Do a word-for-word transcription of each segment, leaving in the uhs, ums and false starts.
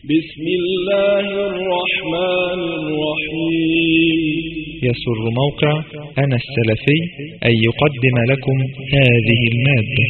بسم الله الرحمن الرحيم. يسر موقع أنا السلفي أن يقدم لكم هذه المادة.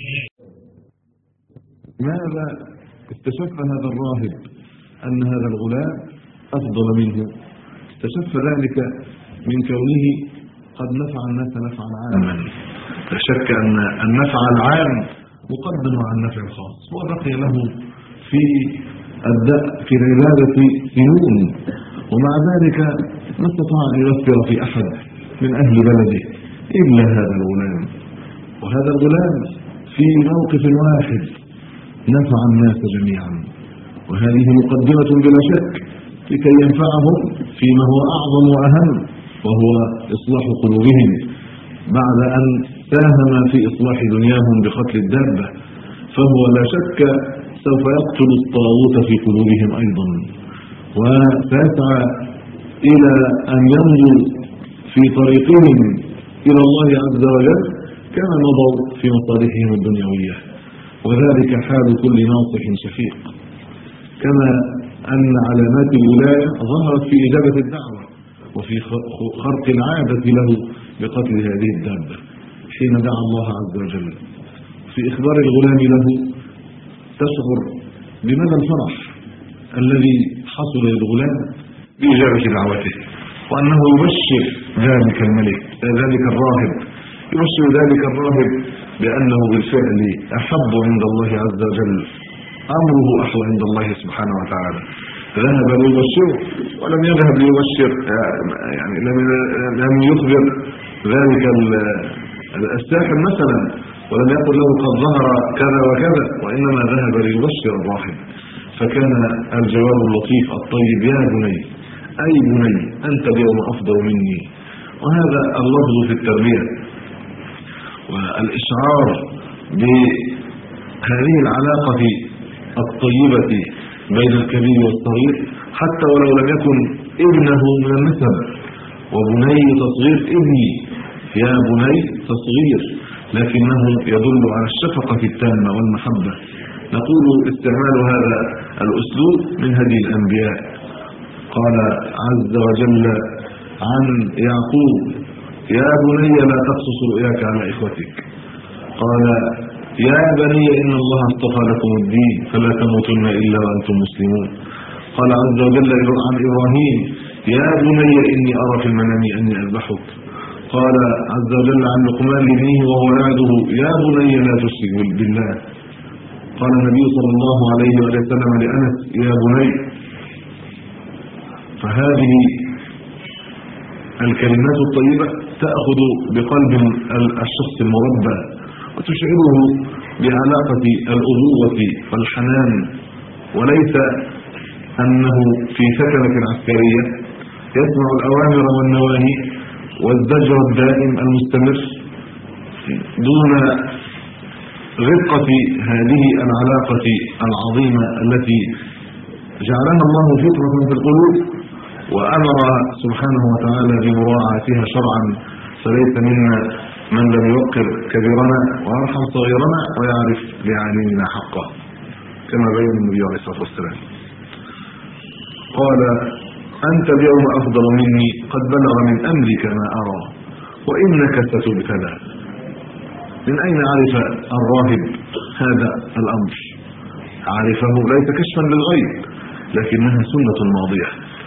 ماذا اكتشف هذا الراهب؟ أن هذا الغلام أفضل منه. اكتشف ذلك من كونه قد نفع الناس نفعا عاما. لا شك أن النفع العام مقدم على النفع الخاص، وبقي له في الداء في العبادة سنون، ومع ذلك ما استطاع أن يؤثر في أحد من أهل بلده إلا هذا الغلام. وهذا الغلام في موقف واحد نفع الناس جميعا، وهذه مقدمة بلا شك لكي ينفعهم فيما هو أعظم وأهم، وهو إصلاح قلوبهم بعد أن ساهم في إصلاح دنياهم بقتل الدابة، فهو لا شك سوف يقتل الطاغوت في قلوبهم أيضا، وسيسعى إلى أن يمضوا في طريقهم إلى الله عز وجل كما مضوا في مصالحهم الدنيوية. وذلك حال كل ناصح شفيق، كما أن علامات الولاية ظهرت في إجابة الدعوة وفي خرق العادة له بقتل هذه الدابة حين دعا الله عز وجل. في إخبار الغلام له تشعر بمدى الفرح الذي حصل للغلام بإجابة دعوته، وأنه يبشر ذلك الملك ذلك الراهب يبشر ذلك الراهب بأنه بالفعل أحب عند الله عز وجل، أمره أحلى عند الله سبحانه وتعالى. ذهب ليبشره ولم يذهب ليبشر، يعني لم يخبر ذلك الساحر مثلا ولم يقل له قد ظهر كذا وكذا، وإنما ذهب ليبشر الراهب. فكان الجواب اللطيف الطيب: يا بني، أي بني، أنت اليوم أفضل مني. وهذا اللفظ في التربية والإشعار بهذه العلاقة الطيبة بين الكبير والصغير حتى ولو لم يكن ابنه من النسب. وبني تصغير ابني، يا بني تصغير، لكنه يدل على الشفقة التامة والمحبة. نقول استعمال هذا الأسلوب من هدي الأنبياء. قال عز وجل عن يعقوب: يا بني لا تقصص رؤياك على إخوتك. قال: يا بني إن الله اصطفى لكم الدين فلا تموتن إلا وأنتم مسلمون. قال عز وجل عن إبراهيم: يا بني إني أرى في المنام أني أذبحك. قال عز وجل عن لقمان لابنه وهو يعده: يا بني لا تشرك بالله. قال النبي صلى الله عليه وسلم لأنس: يا بني. فهذه الكلمات الطيبة تأخذ بقلب الشخص المربى وتشعره بعلاقة الأبوة والحنان، وليس أنه في سكنة عسكرية يسمع الأوامر والنواهي والزجر الدائم المستمر دون رقة هذه العلاقة العظيمة التي جعلها الله فطرة في القلوب وأمر سبحانه وتعالى بمراعاتها شرعا. فليس منا من لم يوقر كبيرنا ويرحم صغيرنا ويعرف لعالمنا حقه، كما بين النبي عليه الصلاة والسلام. قال: أنت اليوم أفضل مني، قد بلغ من أمرك ما أرى وإنك ستبتلى. من أين عرف الراهب هذا الأمر؟ عرفه ليس كشفا للغيب، لكنها سنة ماضية.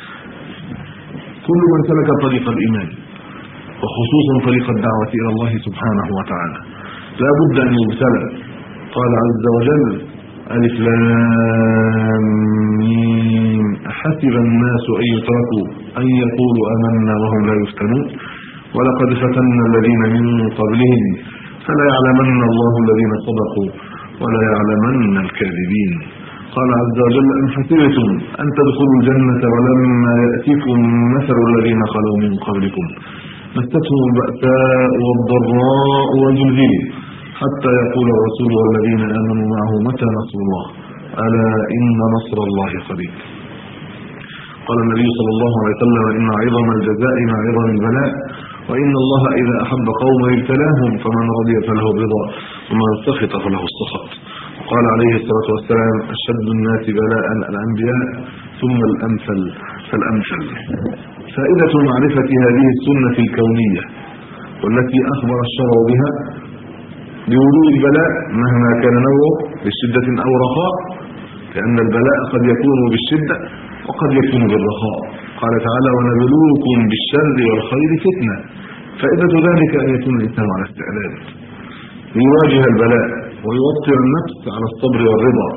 كل من سلك طريق الإيمان وخصوصا طريق الدعوة إلى الله سبحانه وتعالى لا بد أن يبتلى. قال عز وجل: ألف لام ميم أحسب الناس أن يتركوا أن يقولوا آمنا وهم لا يفتنون ولقد فتنا الذين من قبلهم فلا يعلمن الله الذين صدقوا ولا يعلمن الكاذبين. قال عز وجل: أم حسبتم أن تدخلوا الجنة ولما يأتيكم مثل الذين خلوا من قبلكم مستهم البأساء والضراء والزلزلوا حتى يقول الرسول والذين آمنوا معه متى نصر الله ألا إن نصر الله قريب. قال النبي صلى الله عليه وسلم: إن عظم الجزاء مع عظم البلاء، وإن الله إذا أحب قوما ابتلاهم فمن رضي فله الرضا ومن سخط فله السخط. قال عليه الصلاة والسلام أشد الناس بلاء الأنبياء ثم الأمثل فالأمثل. فائدة معرفة هذه السنة الكونية والتي أخبر الشرع بها بوجود البلاء مهما كان نوعه بشدة أو رخاء، لأن البلاء قد يكون بالشدة وقد يكون بالرخاء. قال تعالى ونبلوكم بالشر والخير فتنة. فائدة ذلك أن يكون الإنسان على استعداد ليواجه البلاء ويوطر النفس على الصبر والرضا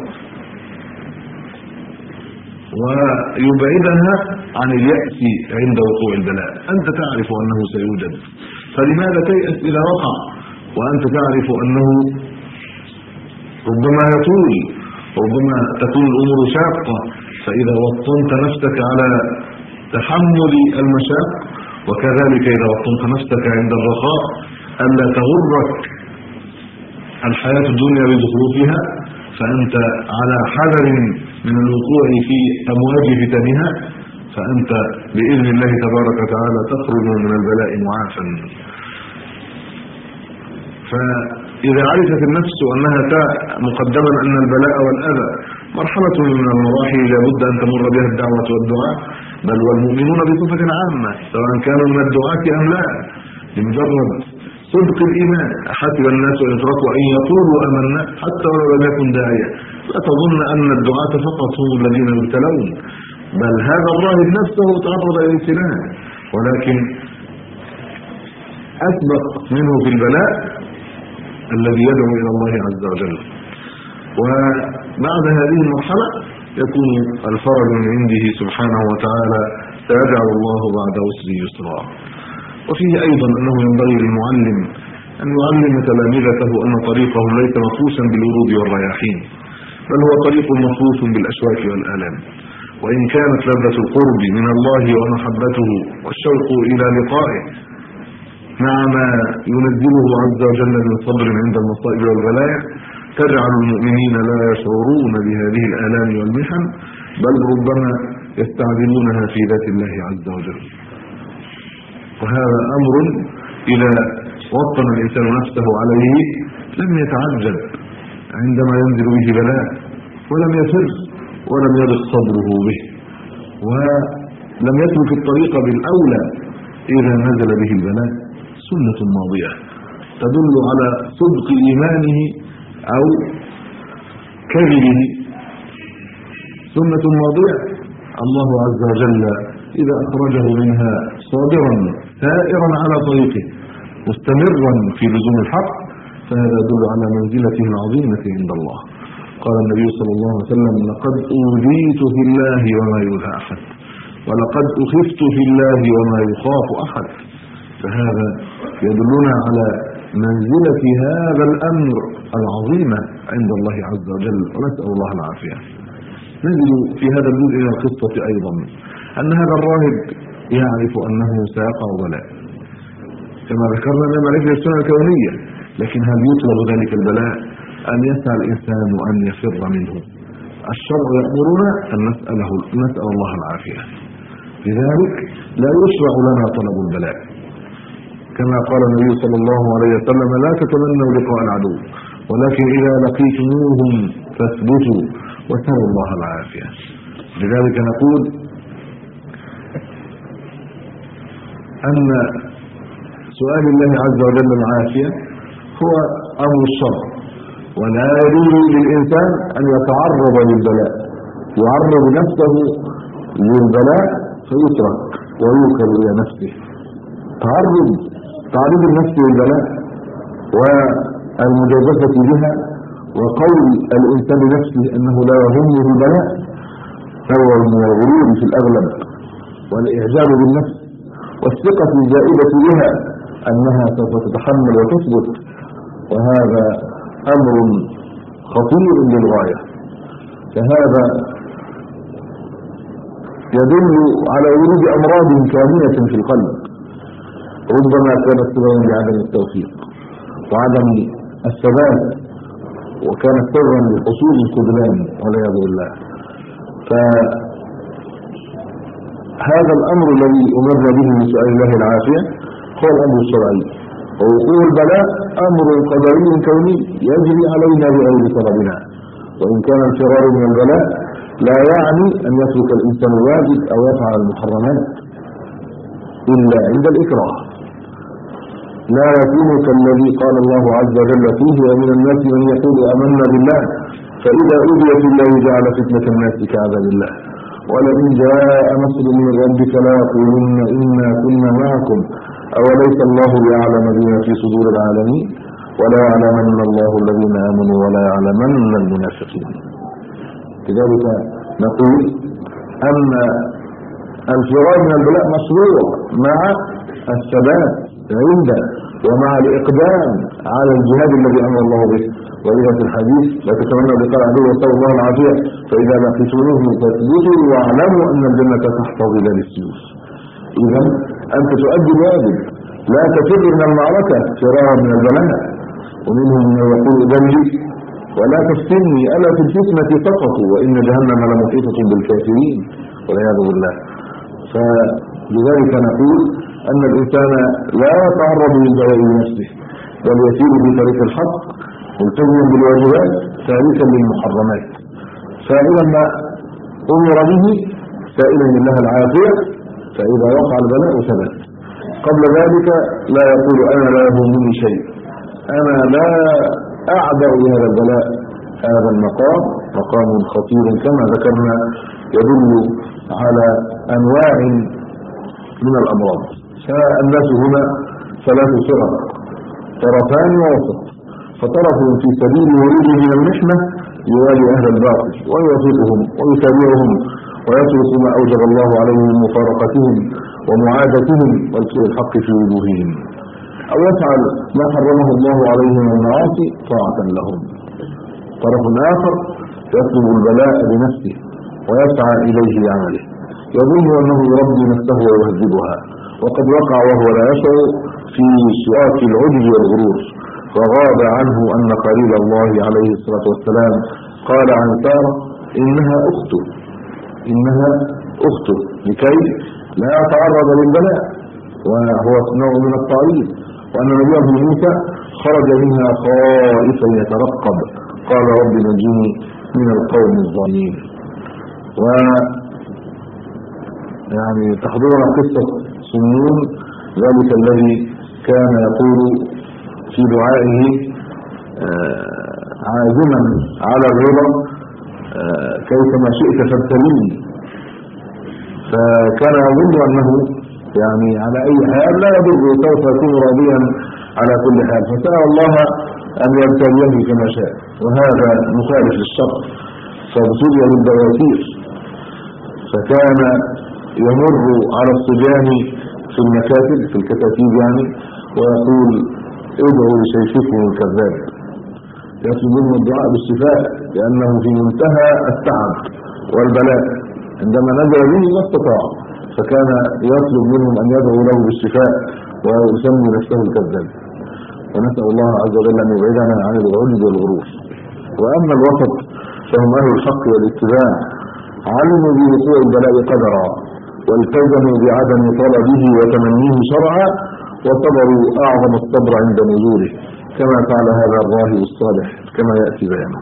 ويبعدها عن اليأس عند وقوع البلاء. أنت تعرف أنه سيوجد، فلماذا تيأس إذا وقع وأنت تعرف أنه ربما يطول، ربما تكون الأمور شاقة؟ فإذا وطنت نفسك على تحمل المشاق، وكذلك إذا وطنت نفسك عند الرخاء ألا تغرك الحياة الدنيا بزخرفها، فأنت على حذر من الوقوع في أمواج فتنها، فأنت بإذن الله تبارك وتعالى تخرج من البلاء معافا. فإذا عرفت النفس أنها مقدما أن البلاء والأذى مرحلة من المراحل لابد أن تمر بها الدعوة والدعاء، بل والمؤمنون بصفة عامة سواء كانوا من الدعاة أم لا، لمجرد صدق الإيمان. حسب الناس أن يتركوا أن يقولوا آمنا حتى ولو لم يكن داعية. لا تظن أن الدعاة فقط هم الذين يبتلون، بل هذا الراهب نفسه تعرض إلى الابتلاء، ولكن أسبق منه في البلاء الذي يدعو إلى الله عز وجل. وبعد هذه المرحلة يكون الفرج من عنده سبحانه وتعالى، سيجعل الله بعد عسر يسرا. وفيه أيضا أنه ينبغي للمعلم أن يعلم تلاميذته أن طريقهم ليس مفروشا بالورود والرياحين، بل هو طريق مفروش بالأشواك والآلام. وإن كانت لذة القرب من الله ومحبته والشوق إلى لقائه مع ما ينزله عز وجل من صبر عند المصائب والبلايا تجعل المؤمنين لا يشعرون بهذه الآلام والمحن، بل ربما يستعذبونها في ذات الله عز وجل. وهذا أمر إذا وطن الإنسان نفسه عليه لم يتعجب عندما ينزل به بلاء، ولم يفر ولم يضق صدره به، ولم يترك الطريق بالأولى إذا نزل به البلاء. سنة ماضية تدل على صدق إيمانه أو كذبه، سنة ماضية. الله عز وجل إذا أخرجه منها صابرا سائرا على طريقه مستمرا في لزوم الحق، فهذا يدل على منزلته العظيمة عند الله. قال النبي صلى الله عليه وسلم لقد أوذيت في الله وما يؤذى أحد، ولقد أخفت في الله وما يخاف أحد. فهذا يدلنا على منزلة هذا الأمر العظيمة عند الله عز وجل، ونسأل الله العافية. نجد في هذا الجزء من القصة أيضا أن هذا الراهب يعرف أنه سيقع بلاء كما ذكرنا من معرفة السنة الكونية، لكن هل يطلب ذلك البلاء أن يسعى الإنسان أن يفر منه؟ الشرع يأمرنا أن نسأله نسأل الله العافية. لذلك لا يشرع لنا طلب البلاء، كما قال النبي صلى الله عليه وسلم لا تتمنوا لقاء العدو، ولكن إذا لقيتموهم فاثبتوا وسألوا الله العافية. لذلك نقول أن سؤال الله عز وجل العافية هو أمر الشرع، ولا يجوز للإنسان أن يتعرض للبلاء، يعرض نفسه للبلاء فيترك ويوكل إلى نفسه. تعرض تعرض النفس للبلاء والمجازفة بها وقول الإنسان لنفسه أنه لا يهمه البلاء فهو من الغرور في الأغلب، والإعجاب بالنفس والثقة الزائدة بها أنها سوف تتحمل وتثبت، وهذا أمر خطير للغاية. فهذا يدل على وجود أمراض كامنة في القلب ربما كانت سببا لعدم التوفيق وعدم الثبات، وكانت سببا لحصول الخذلان والعياذ بالله. فهذا الأمر الذي أمرنا به من سؤال الله العافية هو الأمر الشرعي، ووقوع البلاء أمر قدري كوني يجري علينا بغير سببنا. وإن كان الفرار من البلاء لا يعني أن يترك الإنسان الواجب أو يفعل المحرمات إلا عند الإكراه. لا يكون كالذي قال الله عز وجل فيه: ومن الناس من يقول آمنا بالله فإذا أوذي في الله جعل فتنة الناس كعذاب الله ولئن جاء نصر من ربك لا يقولن إنا كنا معكم أوليس الله بأعلم بما في صدور العالمين ولا يعلمن الله الذين آمنوا ولا يعلمن المنافقين. لذلك نقول أن الفرار من البلاء مشروع مع الثبات عنده ومع الإقدام على الجهاد الذي أمر الله به. وإذا في الحديث: لا تتمنوا لقاء عدو وصلى الله العافية فإذا لقيتموه فاثبتوا واعلموا أن الجنة تحت ظلال السيوف. إذا أنت تؤدي الواجب، لا تفر من المعركة فرارا من البلاء. ومنهم من يقول: ذلي ولا تفتني ألا في الفتنة سقطوا وإن جهنم لمحيطة بالكافرين والعياذ بالله. فلذلك نقول أن الإنسان لا يتعرض للبلاء بنفسه بل يسير في طريق الحق ملتزما بالواجبات تاركا للمحرمات، فإذا ما أمر به سائلا لله العافية، فإذا وقع البلاء ثبت. قبل ذلك لا يقول: أنا لا يهمني شيء، أنا لا أعبأ بهذا البلاء. هذا المقام مقام خطير كما ذكرنا، يدل على أنواع من الأمراض. فالناس هنا ثلاث فرق: طرفان ووسط. فطرف في سبيل وروده من المحنة يوالي أهل الباطل ويوافقهم ويتابعهم ويترك ما أوجب الله عليه من مفارقتهم ومعادتهم والسوء الحق في وجوههم، أو يفعل ما حرمه الله عليه من المعاصي طاعة لهم. طرف آخر يطلب البلاء بنفسه ويسعى إليه بعمله، يظن أنه يربي نفسه ويهذبها، وقد وقع وهو لا يشعر في سؤال العجز والغرور. فغاب عنه أن خليل الله عليه الصلاة والسلام قال عن سارة: إنها أخته إنها أخته لكي لا يتعرض للبلاء، وهو نوع من التعريض. وأن نبيه موسى خرج منها خائفا يترقب، قال: رب نجني من القوم الظالمين. و يعني تحضرنا قصة سنون، ذلك الذي كان يقول في دعائه عازما على الرضا: كيفما شئت فابتليني. فكان يظن أنه يعني على أي حال لا يضر، سوف يكون راضيا على كل حال، فسأل الله أن يبتليه كما شاء، وهذا مخالف للشرع، فابتلي بالبواسير. فكان يمر على الصبيان في المكاتب في الكتاتيب يعني ويقول: ادعوا لشيخكم الكذاب، يطلب منه الدعاء بالشفاء لأنه في منتهى التعب والبلاء، عندما نزل به ما استطاع، فكان يطلب منهم أن يدعوا له بالشفاء ويسمي نفسه الكذاب. ونسأل الله عز وجل أن يبعدنا عن العجز والغرور. وأما الوسط فهم أهل الحق والاتباع، علموا بوقوع البلاء قدرا والتزموا بعدم طلبه وتمنيه شرعا، وصبروا أعظم الصبر عند نزوله، كما فعل هذا الراهب الصالح كما يأتي بيانه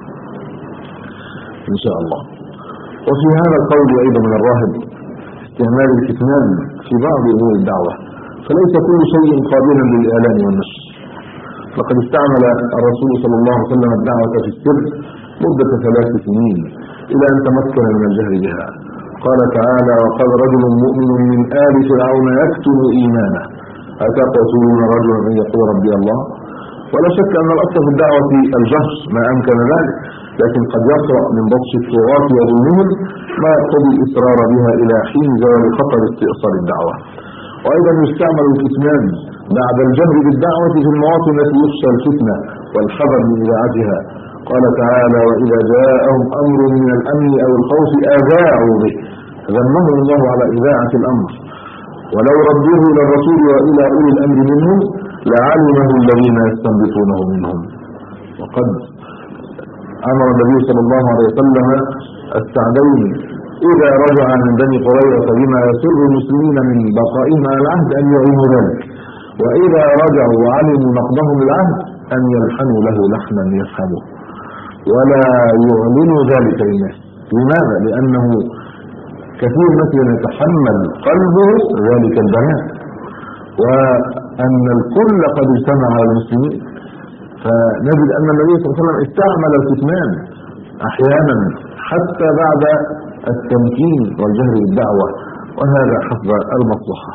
إن شاء الله. وفي هذا القول أيضا من الراهب استعمال الكتمان في بعض أمور الدعوة، فليس كل شيء قابلا للإعلان والنشر. لقد استعمل الرسول صلى الله عليه وسلم الدعوة في السر مدة ثلاث سنين إلى أن تمكن من الجهر بها. قال تعالى: وقال رجل مؤمن من آل فرعون يكتم إيمانه أتقتلون رجلا أن يقول ربي الله. ولا شك أن الأصل في الدعوة الجهر ما أمكن ذلك، لكن قد يقرأ من بطش الطغاة وظلمهم ما يقتضي الإصرار بها إلى حين زوال خطر استئصال الدعوة. وأيضا يستعمل الكتمان بعد الجهر بالدعوة في المواطن التي يخشى الفتنة والحذر من إذاعتها. قال تعالى: وإذا جاءهم أمر من الأمن أو الخوف أذاعوا به، ذمهم الله على إذاعة الأمر. ولو ردوه إلى الرسول وإلى أولي الأمر منهم لعلمه الذين يستنبطونه منهم. وقد أمر النبي صلى الله عليه وسلم السعدين إذا رجع من بني قريظة بما يسر المسلمين من بقائهم على العهد أن يعينوا ذلك، وإذا رجعوا وعلموا نقضهم العهد أن يلحنوا له لحنا يفهمه. ولا يعلن ذلك للناس. لماذا؟ لأنه كثير مثلا يتحمل قلبه ذلك البيان، وأن الكل قد اجتمع على المسلمين، فنجد أن النبي صلى الله عليه وسلم استعمل الكتمان أحيانا حتى بعد التمكين والجهر بالدعوة، وهذا حسب المصلحة.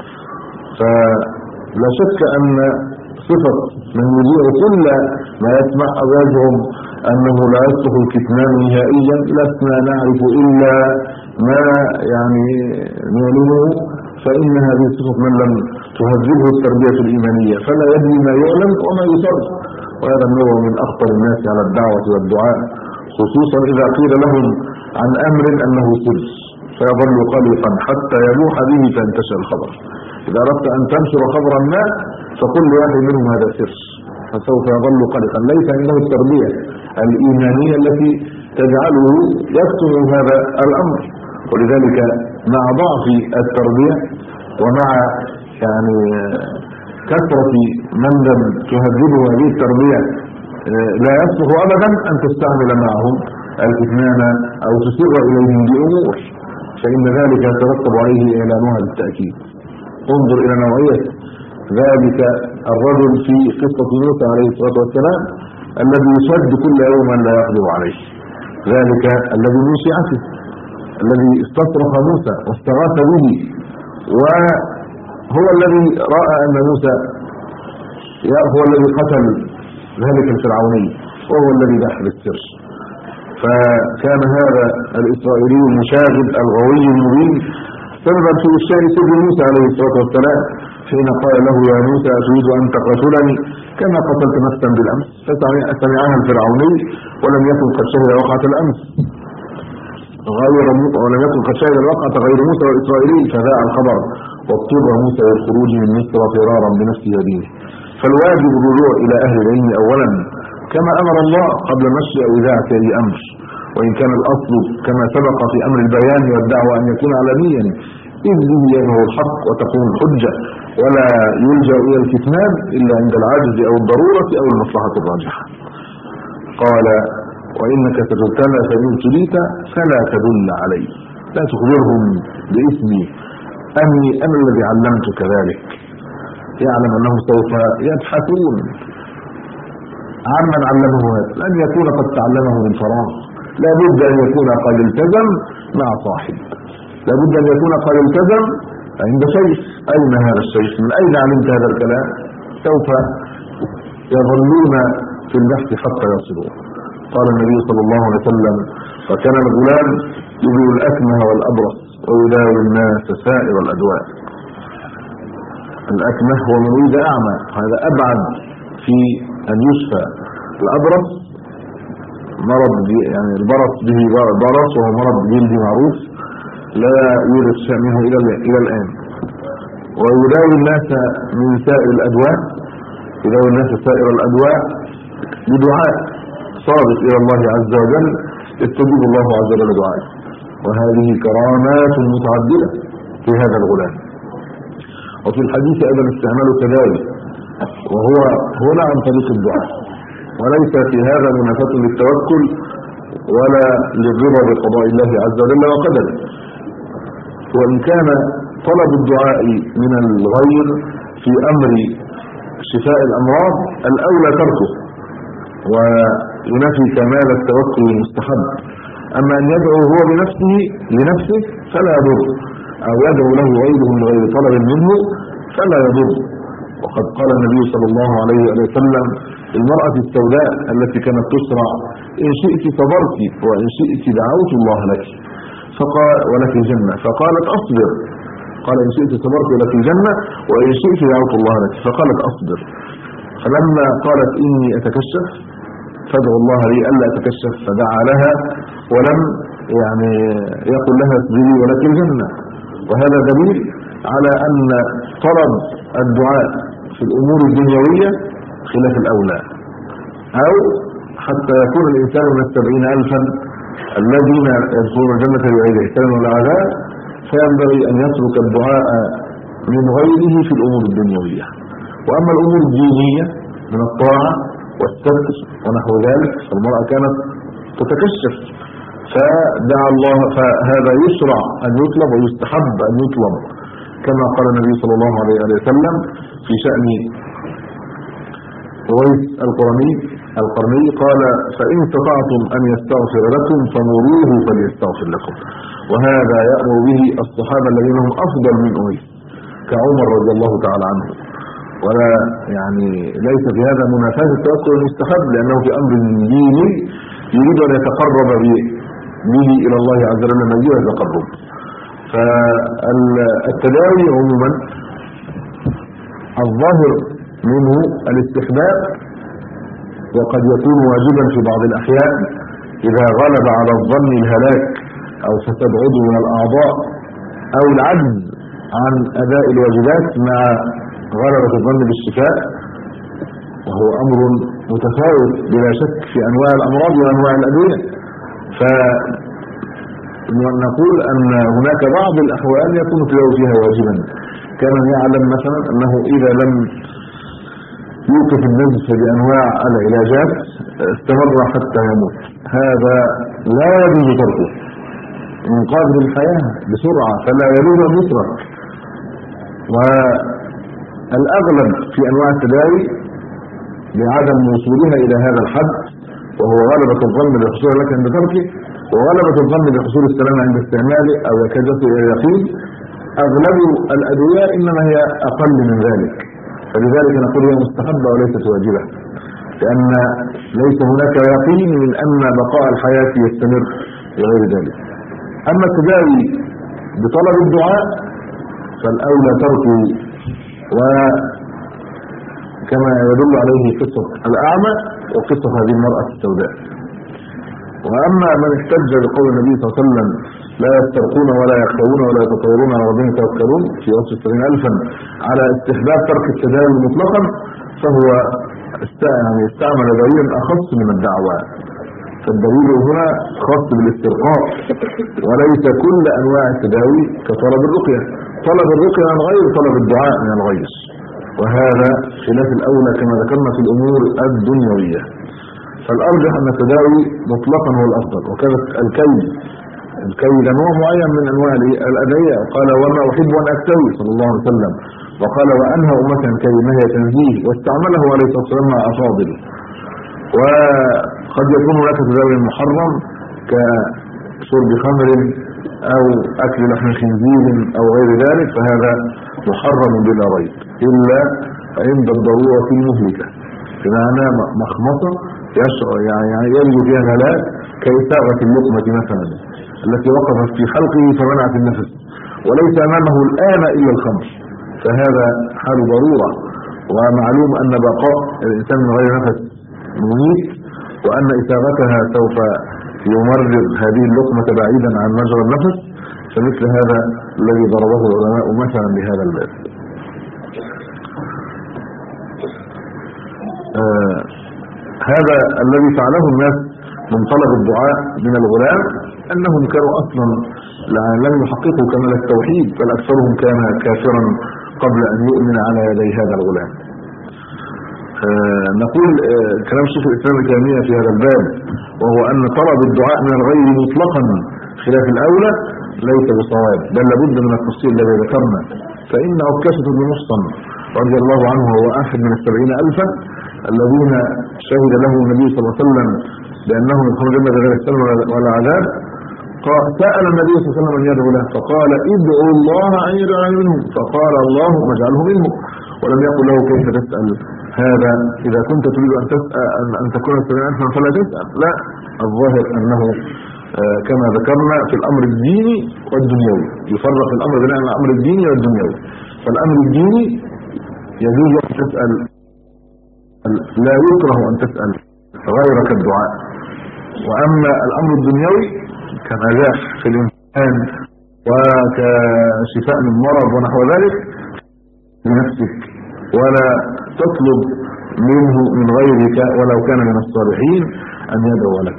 فلا شك أن صفة من يذيع كل ما يسمع أو يزعم أنه لا يصلح الكتمان نهائيا لسنا نعرف إلا ما يعني نعلنه، فإن هذه صفة من لم تهذبه التربية الإيمانية، فلا يدري ما يعلن وما يسر، وهذا النوع من أخطر الناس على الدعوة والدعاء، خصوصا إذا قيل لهم عن أمر أنه سر، فيظل قلقا حتى يلوح به فينتشر الخبر. إذا أردت أن تنشر خبرا ما فقل لواحد منهم هذا سر، فسوف يظل قلقا، ليس عنده التربية الإيمانية التي تجعله يكتم هذا الأمر. ولذلك مع ضعف التربية ومع يعني كثرة من لم تهذبه هذه التربية لا يصلح أبدا أن تستعمل معهم الكتمان أو تسر إليهم بأمور، فإن ذلك يترتب عليه إعلانها بالتأكيد. انظر إلى نوعية ذلك الرجل في قصة موسى عليه الصلاة والسلام الذي يشد كل يوم لا يقدر عليه، ذلك الذي من شيعته الذي استصرخ موسى واستغاث به، وهو الذي رأى أن موسى هو الذي قتل ذلك الفرعوني، وهو الذي دخل السر. فكان هذا الإسرائيلي المشاغب الغوي المبين سببا في إفشاء سر موسى عليه الصلاة والسلام، حين قال له يا موسى أتريد أن تقتلني كما قتلت نفسا بالأمس، فسمعها الفرعوني ولم يكن قد شهد وقعة الأمس غير ولم يكن قد شهد الوقعة غير موسى والإسرائيلي، فذاع الخبر واضطر موسى للخروج من مصر فرارا بنفسه ودينه. فالواجب الرجوع إلى أهل العلم أولا كما أمر الله قبل نشر أو إذاعة أي أمر، وإن كان الأصل كما سبق في أمر البيان والدعوة أن يكون علنيا إذ به يظهر الحق وتكون الحجة، ولا يلجأ إلى الكتمان إلا عند العجز أو الضرورة أو المصلحة الراجحة. قال وإنك ستبتلى فإن ابتليت فلا تدل علي، لا تخبرهم باسمي أني أنا الذي علمتك ذلك. يعلم أنهم سوف يبحثون عمن علمه هذا، لن يكون قد تعلمه من فراغ، لا بد أن يكون قد التزم مع صاحب، لا بد أن يكون قد التزم عند شيخ. أين هذا الشيخ؟ من أين علمت هذا الكلام؟ سوف يظلون في البحث حتى يصلوا. قال النبي صلى الله عليه وسلم فكان الغلام يبيع الأكمه والأبرص ويداوي الناس سائر الأدواء. الأكمه هو من ولد أعمى، هذا أبعد في أن يشفى. الأبرص مرض يعني البرص به برص، وهو مرض جلدي معروف لا يوجد شيء منه إلى إلى الآن. ويداوي الناس من سائر الأدواء، يداوي الناس سائر الأدواء بدعاء صادق إلى الله عز وجل، يستجيب الله عز وجل دعائه. وهذه كرامات متعددة في هذا الغلام. وفي الحديث أيضا استعمال التداوي، وهو هنا عن طريق الدعاء، وليس في هذا منافاة للتوكل ولا للرضا بقضاء الله عز وجل وقدره. وإن كان طلب الدعاء من الغير في أمر شفاء الأمراض الأولى تركه وينفي كمال التوكل المستحب، أما أن يدعو هو بنفسه لنفسه فلا يضر، أو يدعو له غيره من غير طلب منه فلا يضر. وقد قال النبي صلى الله عليه وسلم المرأة السوداء التي كانت تسرع إن شئت صبرت وإن شئت دعوت الله لك فقال ولك الجنة، فقالت أصبر. قال إن شئت صبرت ولك الجنة وإن شئت دعوت الله لك، فقالت أصبر. فلما قالت إني أتكشف فادعو الله لي ألا أتكشف، فدعا لها ولم يعني يقل لها اصبري ولك الجنة. وهذا دليل على أن طلب الدعاء في الأمور الدنيوية خلاف الأولى، أو حتى يكون الإنسان من السبعين ألفا الذين يدخلون الجنة بغير حساب ولا عذاب، فينبغي أن يترك الدعاء من غيره في الأمور الدنيوية. وأما الأمور الدينية من الطاعة والستر ونحو ذلك، فالمرأة كانت تتكشف، فدعا الله، فهذا يشرع أن يطلب ويستحب أن يطلب، كما قال النبي صلى الله عليه وسلم في شأن أويس القرني القرني قال: فإن استطعتم أن يستغفر لكم فمروه فليستغفر لكم. وهذا يأمر به الصحابة الذين هم أفضل من أويس كعمر رضي الله تعالى عنه، ولا يعني ليس في هذا منافاة التوكل المستحب، لأنه في أمر ديني يريد أن يتقرب به إلى الله عز وجل مزيد التقرب. فالتداوي عموما الظاهر منه الاستحباب، وقد يكون واجبا في بعض الأحيان إذا غلب على الظن الهلاك أو فساد عضو من الأعضاء أو العجز عن أداء الواجبات مع غلبة الظن بالشفاء، وهو أمر متفاوت بلا شك في أنواع الأمراض وأنواع الأدوية. فنقول أن هناك بعض الأحوال يكون التداوي فيها واجبا، كمن يعلم مثلا أنه إذا لم يوقف النزف بأنواع العلاجات استمر حتى يموت، هذا لا يجوز تركه من قابل الحياة بسرعة، فلا يجوز أن يترك. والأغلب في أنواع التداوي لعدم وصولها إلى هذا الحد، وهو غلبة الظن بالحصول لك عند تركه، وغلبة الظن بحصول السلامة عند استعماله أو يكاد يصل إلى اليقين. أغلب الأدوية إنما هي أقل من ذلك، فلذلك نقول هي مستحبة وليست واجبة، لأن ليس هناك يقين من أن بقاء الحياة يستمر بغير ذلك. أما التداوي بطلب الدعاء فالأولى تركه، وكما يدل عليه قصة الأعمى وقصة هذه المرأة السوداء. وأما من احتج بقول النبي صلى الله عليه وسلم: لا يسترقون ولا يخلون ولا يتطيرون على ربهم يتوكلون في وصف السبعين ألفا على استحباب ترك التداوي مطلقا، فهو يعني استعمل دليلا أخص من الدعوة، فالدليل هنا خاص بالاسترقاء، وليس كل أنواع التداوي كطلب الرقية. طلب الرقية من غير طلب الدعاء من الغير، وهذا خلاف الأولى كما ذكرنا في الأمور الدنيوية. فالأرجح أن التداوي مطلقا هو الأفضل. وكانت الكي الكي نوع معين من أنواع الأدعية، قال: وما أحب أن أكتوي صلى الله عليه وسلم، وقال: وأنهى أمة كي ما هي تنزيه، واستعمله عليه الصلاة والسلام مع أفاضل. وقد يكون هناك تداوي محرم كشرب خمر أو أكل لحم خنزير أو غير ذلك، فهذا محرم بلا ريب إلا عند الضرورة المهلكة، بمعنى مخمصة يشعر يعني يجد فيها الهلاك كإساغة اللقمة مثلا التي وقفت في حلقه فمنعت النفس، وليس أمامه الآن إلا الخمر، فهذا حال ضرورة. ومعلوم أن بقاء الإنسان من غير نفس مميت، وأن إساغتها سوف يمرر هذه اللقمة بعيدا عن مجرى النفس، فمثل هذا الذي ضربه العلماء مثلا بهذا الباب. آه هذا الذي فعله الناس من طلب الدعاء من الغلام، أنهم كانوا أصلا لم يحققوا كمال التوحيد، بل أكثرهم كان كافرا قبل أن يؤمن على يدي هذا الغلام. آه نقول آه كلام شيخ الإسلام ابن تيمية في هذا الباب، وهو أن طلب الدعاء من الغير مطلقا خلاف الأولى ليس بصواب، بل لابد من التفصيل الذي ذكرنا. فإن عكاشة بن محصن رضي الله عنه هو أحد من السبعين ألفا الذين شهد له النبي صلى الله عليه وسلم بأنهم يدخلون الجنة بغير السلم ولا عذاب. سأل النبي صلى الله عليه وسلم أن يدعو له، فقال: ادعوا الله أن يجعل منهم، فقال: اللهم اجعله منهم. ولم يقل له: كيف تسأل هذا؟ إذا كنت تريد أن تسأل أن تكون السبعين ألفا فلا تسأل. لا، الظاهر أنه آه كما ذكرنا في الأمر الديني والدنيوي، يفرق الأمر بين الأمر الديني والدنيوي. فالأمر الديني يجوز أن تسأل، لا يكره أن تسأل غيرك الدعاء. وأما الأمر الدنيوي كنجاح في الإنسان وكشفاء من مرض ونحو ذلك لنفسك، ولا تطلب منه من غيرك ولو كان من الصالحين أن يدعو لك.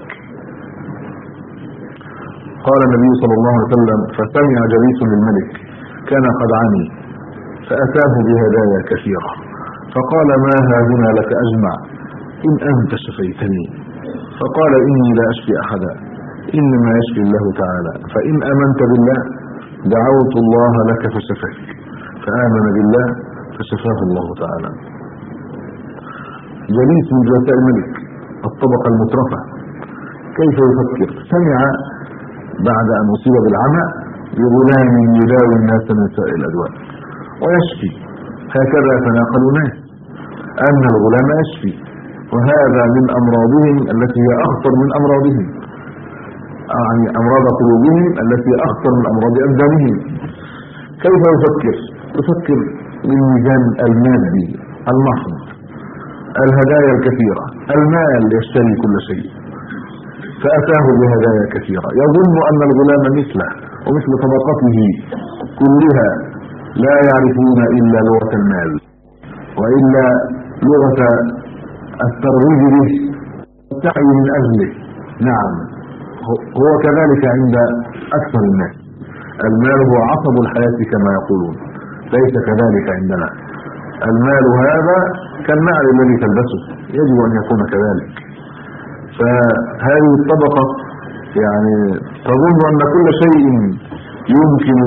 قال النبي صلى الله عليه وسلم: فسمع جليس للملك كان قد عمي فأتاه بهدايا كثيرة، فقال: ما هاهنا لك أجمع؟ إن أنت شفيتني. فقال إني لا أشفي أحدا إنما يشفي الله تعالى، فإن آمنت بالله دعوت الله لك فشفاك، فآمن بالله فشفاه الله تعالى. جليس من جلساء الملك الطبقة المترفة كيف يفكر؟ سمع بعد أن أصيب بالعمى بغلام يداوي الناس من سائر الأدواء ويشفي، هكذا يتناقل الناس أن الغلام يشفي، وهذا من أمراضهم التي هي أخطر من أمراضهم، يعني أمراض قلوبهم التي هي أخطر من أمراض أبدانهم. كيف يفكر؟ يفكر من ميزان المادي المحض، الهدايا الكثيرة، المال يشتري كل شيء، فأتاه بهدايا كثيرة، يظن أن الغلام مثله ومثل طبقته كلها لا يعرفون إلا لغة المال وإلا لغة الترويج به والسعي من أجله. نعم هو كذلك عند أكثر الناس، المال هو عصب الحياة كما يقولون، ليس كذلك عندنا. المال هذا كالنعل الذي تلبسه، يجب أن يكون كذلك. فهذه الطبقة يعني تظن أن كل شيء يمكن.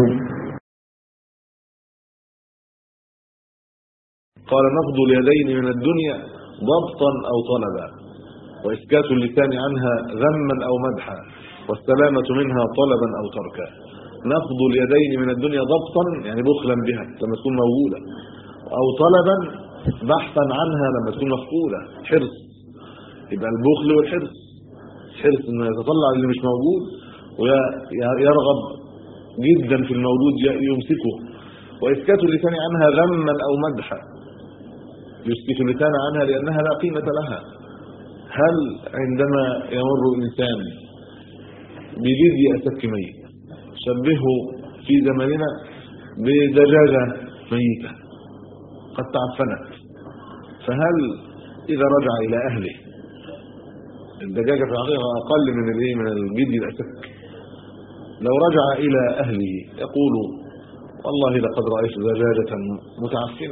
قال نفض اليدين من الدنيا ضبطا أو طلبا، وإسكات اللسان عنها ذما أو مدحا، والسلامة منها طلبا أو تركا. نفض اليدين من الدنيا ضبطا يعني بخلا بها لما تكون موجودة، أو طلبا بحثا عنها لما تكون مفقودة، حرص. يبقى البخل والحرص، حرص انه يتطلع اللي مش موجود ويرغب جدا في الموجود يمسكه. وإسكات اللسان عنها ذما أو مدحا، يسكت اللسان عنها لأنها لا قيمة لها. هل عندما يمر إنسان بجدي أسك ميت، شبهه في زماننا بدجاجة ميتة قد تعفنت، فهل إذا رجع إلى أهله، الدجاجة في الحقيقة أقل من الايه من الجدي الأسك، لو رجع إلى أهله يقول والله لقد رأيت دجاجة متعفنة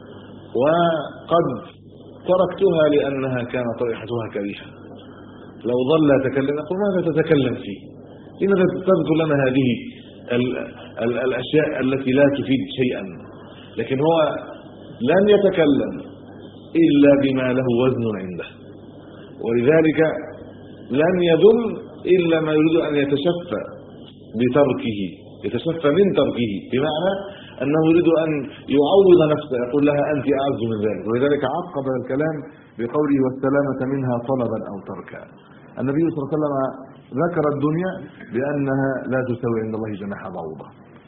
وقد تركتها لأنها كانت رائحتها كريهة. لو ظل يتكلم يقول ماذا تتكلم فيه؟ لماذا تذكر لنا هذه ال ال الأشياء التي لا تفيد شيئا؟ لكن هو لن يتكلم إلا بما له وزن عنده، ولذلك لن يدل إلا ما يريد أن يتشفى بتركه، يتشفى من تركه، بمعنى أنه يريد أن يعوض نفسه، يقول لها أنت أعز من ذلك. ولذلك عقب الكلام بقوله والسلامة منها طلبا أو تركا. النبي صلى الله عليه وسلم ذكر الدنيا بأنها لا تساوي عند الله جناح بعوضة.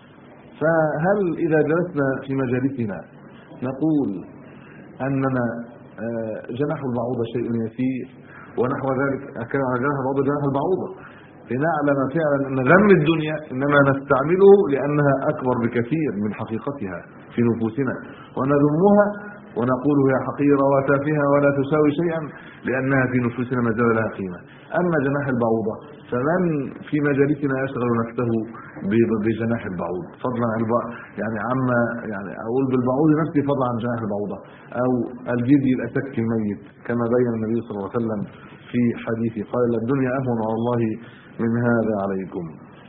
فهل إذا جلسنا في مجالسنا نقول أننا جناح البعوضة شيء يسير ونحو ذلك، كان جناح البعوضة جناح البعوضة، لنعلم فعلا أن غم الدنيا إنما نستعمله لأنها أكبر بكثير من حقيقتها في نفوسنا، ونذمها ونقول هي حقيرة وتافهة ولا تساوي شيئا لأنها في نفوسنا ما زال لها قيمة. أما جناح البعوضة فمن في مجالسنا يشغل نفسه بجناح البعوض فضلا عن يعني عما يعني أقول بالبعوض نفسي فضلا عن جناح البعوضة أو الجدي الأسك الميت، كما بين النبي صلى الله عليه وسلم في حديثه قال الدنيا أهون على الله من هذا عليكم.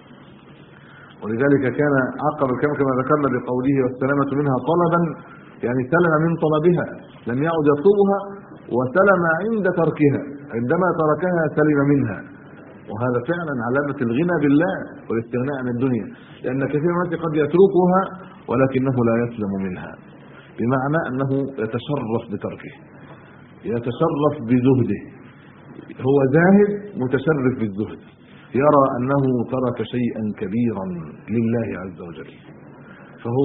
ولذلك كان عقب الكلام كما ذكرنا بقوله والسلامة منها طلبا، يعني سلم من طلبها، لم يعد يطلبها، وسلم عند تركها، عندما تركها سلم منها. وهذا فعلا علامة الغنى بالله والاستغناء عن الدنيا، لأن كثير من الناس قد يتركها ولكنه لا يسلم منها، بمعنى أنه يتشرف بتركه، يتشرف بزهده، هو زاهد متشرف بالزهد، يرى أنه ترك شيئا كبيرا لله عز وجل، فهو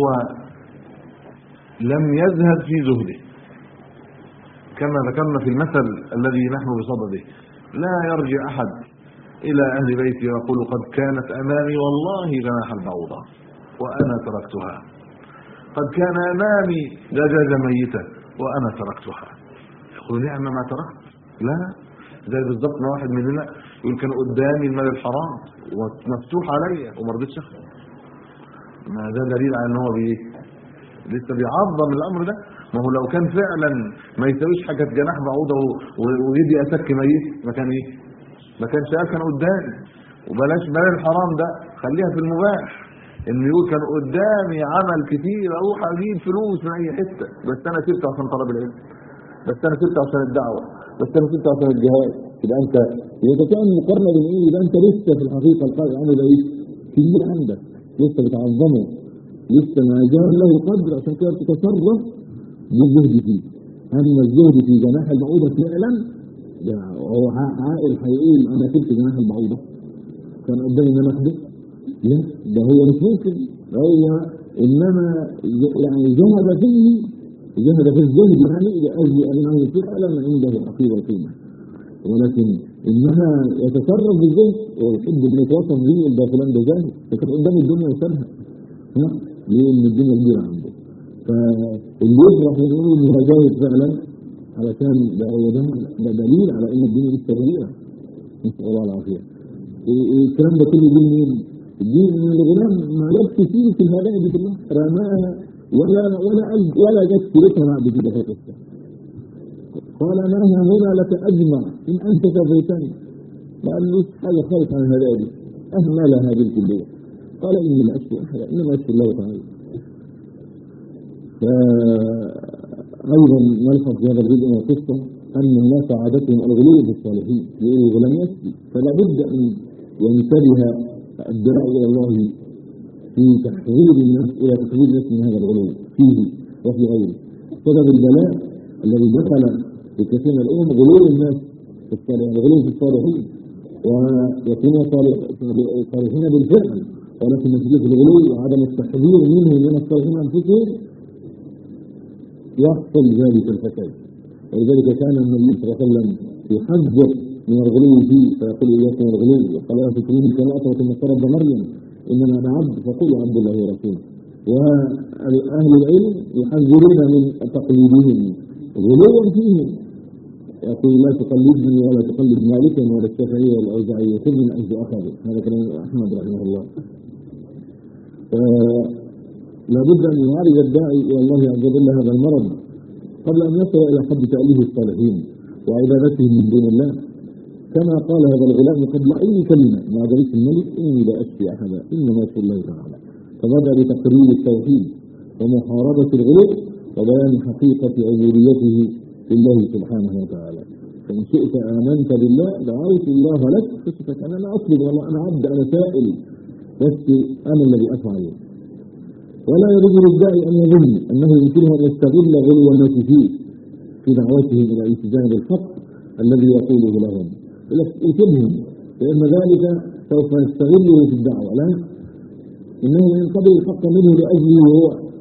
لم يزهد في زهده. كما ذكرنا في المثل الذي نحن بصدده، لا يرجع أحد إلى أهل بيتي ويقول قد كانت أمامي والله جناح البعوضة وأنا تركتها، قد كان أمامي دجاجة ميتة وأنا تركتها. يقول نعم ما تركت، لا زي بالضبط ما واحد مننا يقول كان قدامي المال الحرام ومفتوح عليا وما رضيتش اخده، ما ده دليل على ان هو بايه لسه بيعظم الامر ده. ما هو لو كان فعلا ما يساويش حاجه جناح بعوضه ويدي اسك ميت ما كان ايه؟ ما كانش قال كان قدامي. وبلاش بلاش الحرام ده، خليها في المباح. ان يقول كان قدامي عمل كتير اروح اجيب فلوس من اي حته، بس انا سبته عشان طلب العلم، بس انا سبته عشان الدعوه، بس انا سبته عشان الجهاد. يبقى انت يبقى كان مقارنه بين ايه؟ يبقى انت لسه في الحقيقه القائد عامل ايه؟ كبير عندك، لسه بتعظمه، لسه ما جاء له قدر، عشان كده تتصرف بالزهد فيه. اما الزهد في جناح البعوضه فعلا هو عاقل هيقول انا سبت جناح البعوضه كان قدامي ان انا اخده؟ لا، ده هو مش ممكن. هو انما يعني زهد فيه، زهد في الزهد يعني لاجل انه فعلا عنده حقيقه القيمه، ولكن انها يتصرف بالزهد ويحب ان يتوصف به ده فلان ده زاهد، فكان قدام الدنيا وسابها لان الدنيا كبيره عنده. فاللي يفرح يقول انه زاهد فعلا علشان ده هو ده دليل على ان الدنيا لسه كبيره، نسال الله العافيه. الكلام ده كله جه منين؟ جه من الغلام ما جابش فيه في الهدايا دي كلها، رماها ولا ولا ولا جت سيرتها بعد كده في القصه. قال انا هنا لك اجمع ان انت كفيتني، ما قالوش حاجه خالص عن الهدايا دي، اهملها بالكليه. قال اني لا اشكو احدا انما اشكو الله تعالى. فايضا نلحظ في هذا الجزء من القصه ان الناس عادتهم الغلو في الصالحين، لان الغلام يكفي، فلا بد ان ينتبه الداعي الى الله في تحذير الناس الى تحذير الناس من هذا الغلو فيه وفي غيره. سبب البلاء الذي دخل في كثير من الامم غلو الناس في الصالحين، الغلو في الصالحين، ويكونوا صالحين بالفعل، ولكن نتيجه الغلو وعدم التحذير منه من الصالحين انفسهم يحصل ذلك الفساد. ولذلك كان النبي صلى الله عليه وسلم يحذر من الغلو فيه، فيقول اياكم الغلو، وقال لا تكونوا كما اطرت النصارى ابن مريم انما انا عبد فقولوا عبد الله ورسوله. واهل العلم يحذرون من تقليدهم غلوا فيهم، يقول لا تقلدني ولا تقلد مالكا ولا الشافعي ولا الاوزاعي وكل من اجل اخره. هذا كلام احمد رحمه الله. لا بد ان يعالج الداعي الى الله عز وجل هذا المرض قبل ان يصل الى حد تأليه الصالحين وعبادتهم من دون الله، كما قال هذا الغلام قبل اي كلمه ما عجبت الملك اني لا اشفي احدا انما اشفي الله تعالى. فبدا بتقرير التوحيد ومحاربه الغلو وبيان حقيقه عبوديته لله سبحانه وتعالى. فان شئت امنت بالله دعوت الله لك، فشفت انا لا اطلب والله انا عبد انا سائل، بس انا الذي افعل. ولا يجوز للداعي ان يظن انه يمكنه ان يستغل غلو الناس فيه في دعوتهم الى الالتزام بالحق الذي يقوله لهم، يكتبهم، لان ذلك سوف يستغله في الدعوه. لا، انه ينقبل الحق منه لاجله هو،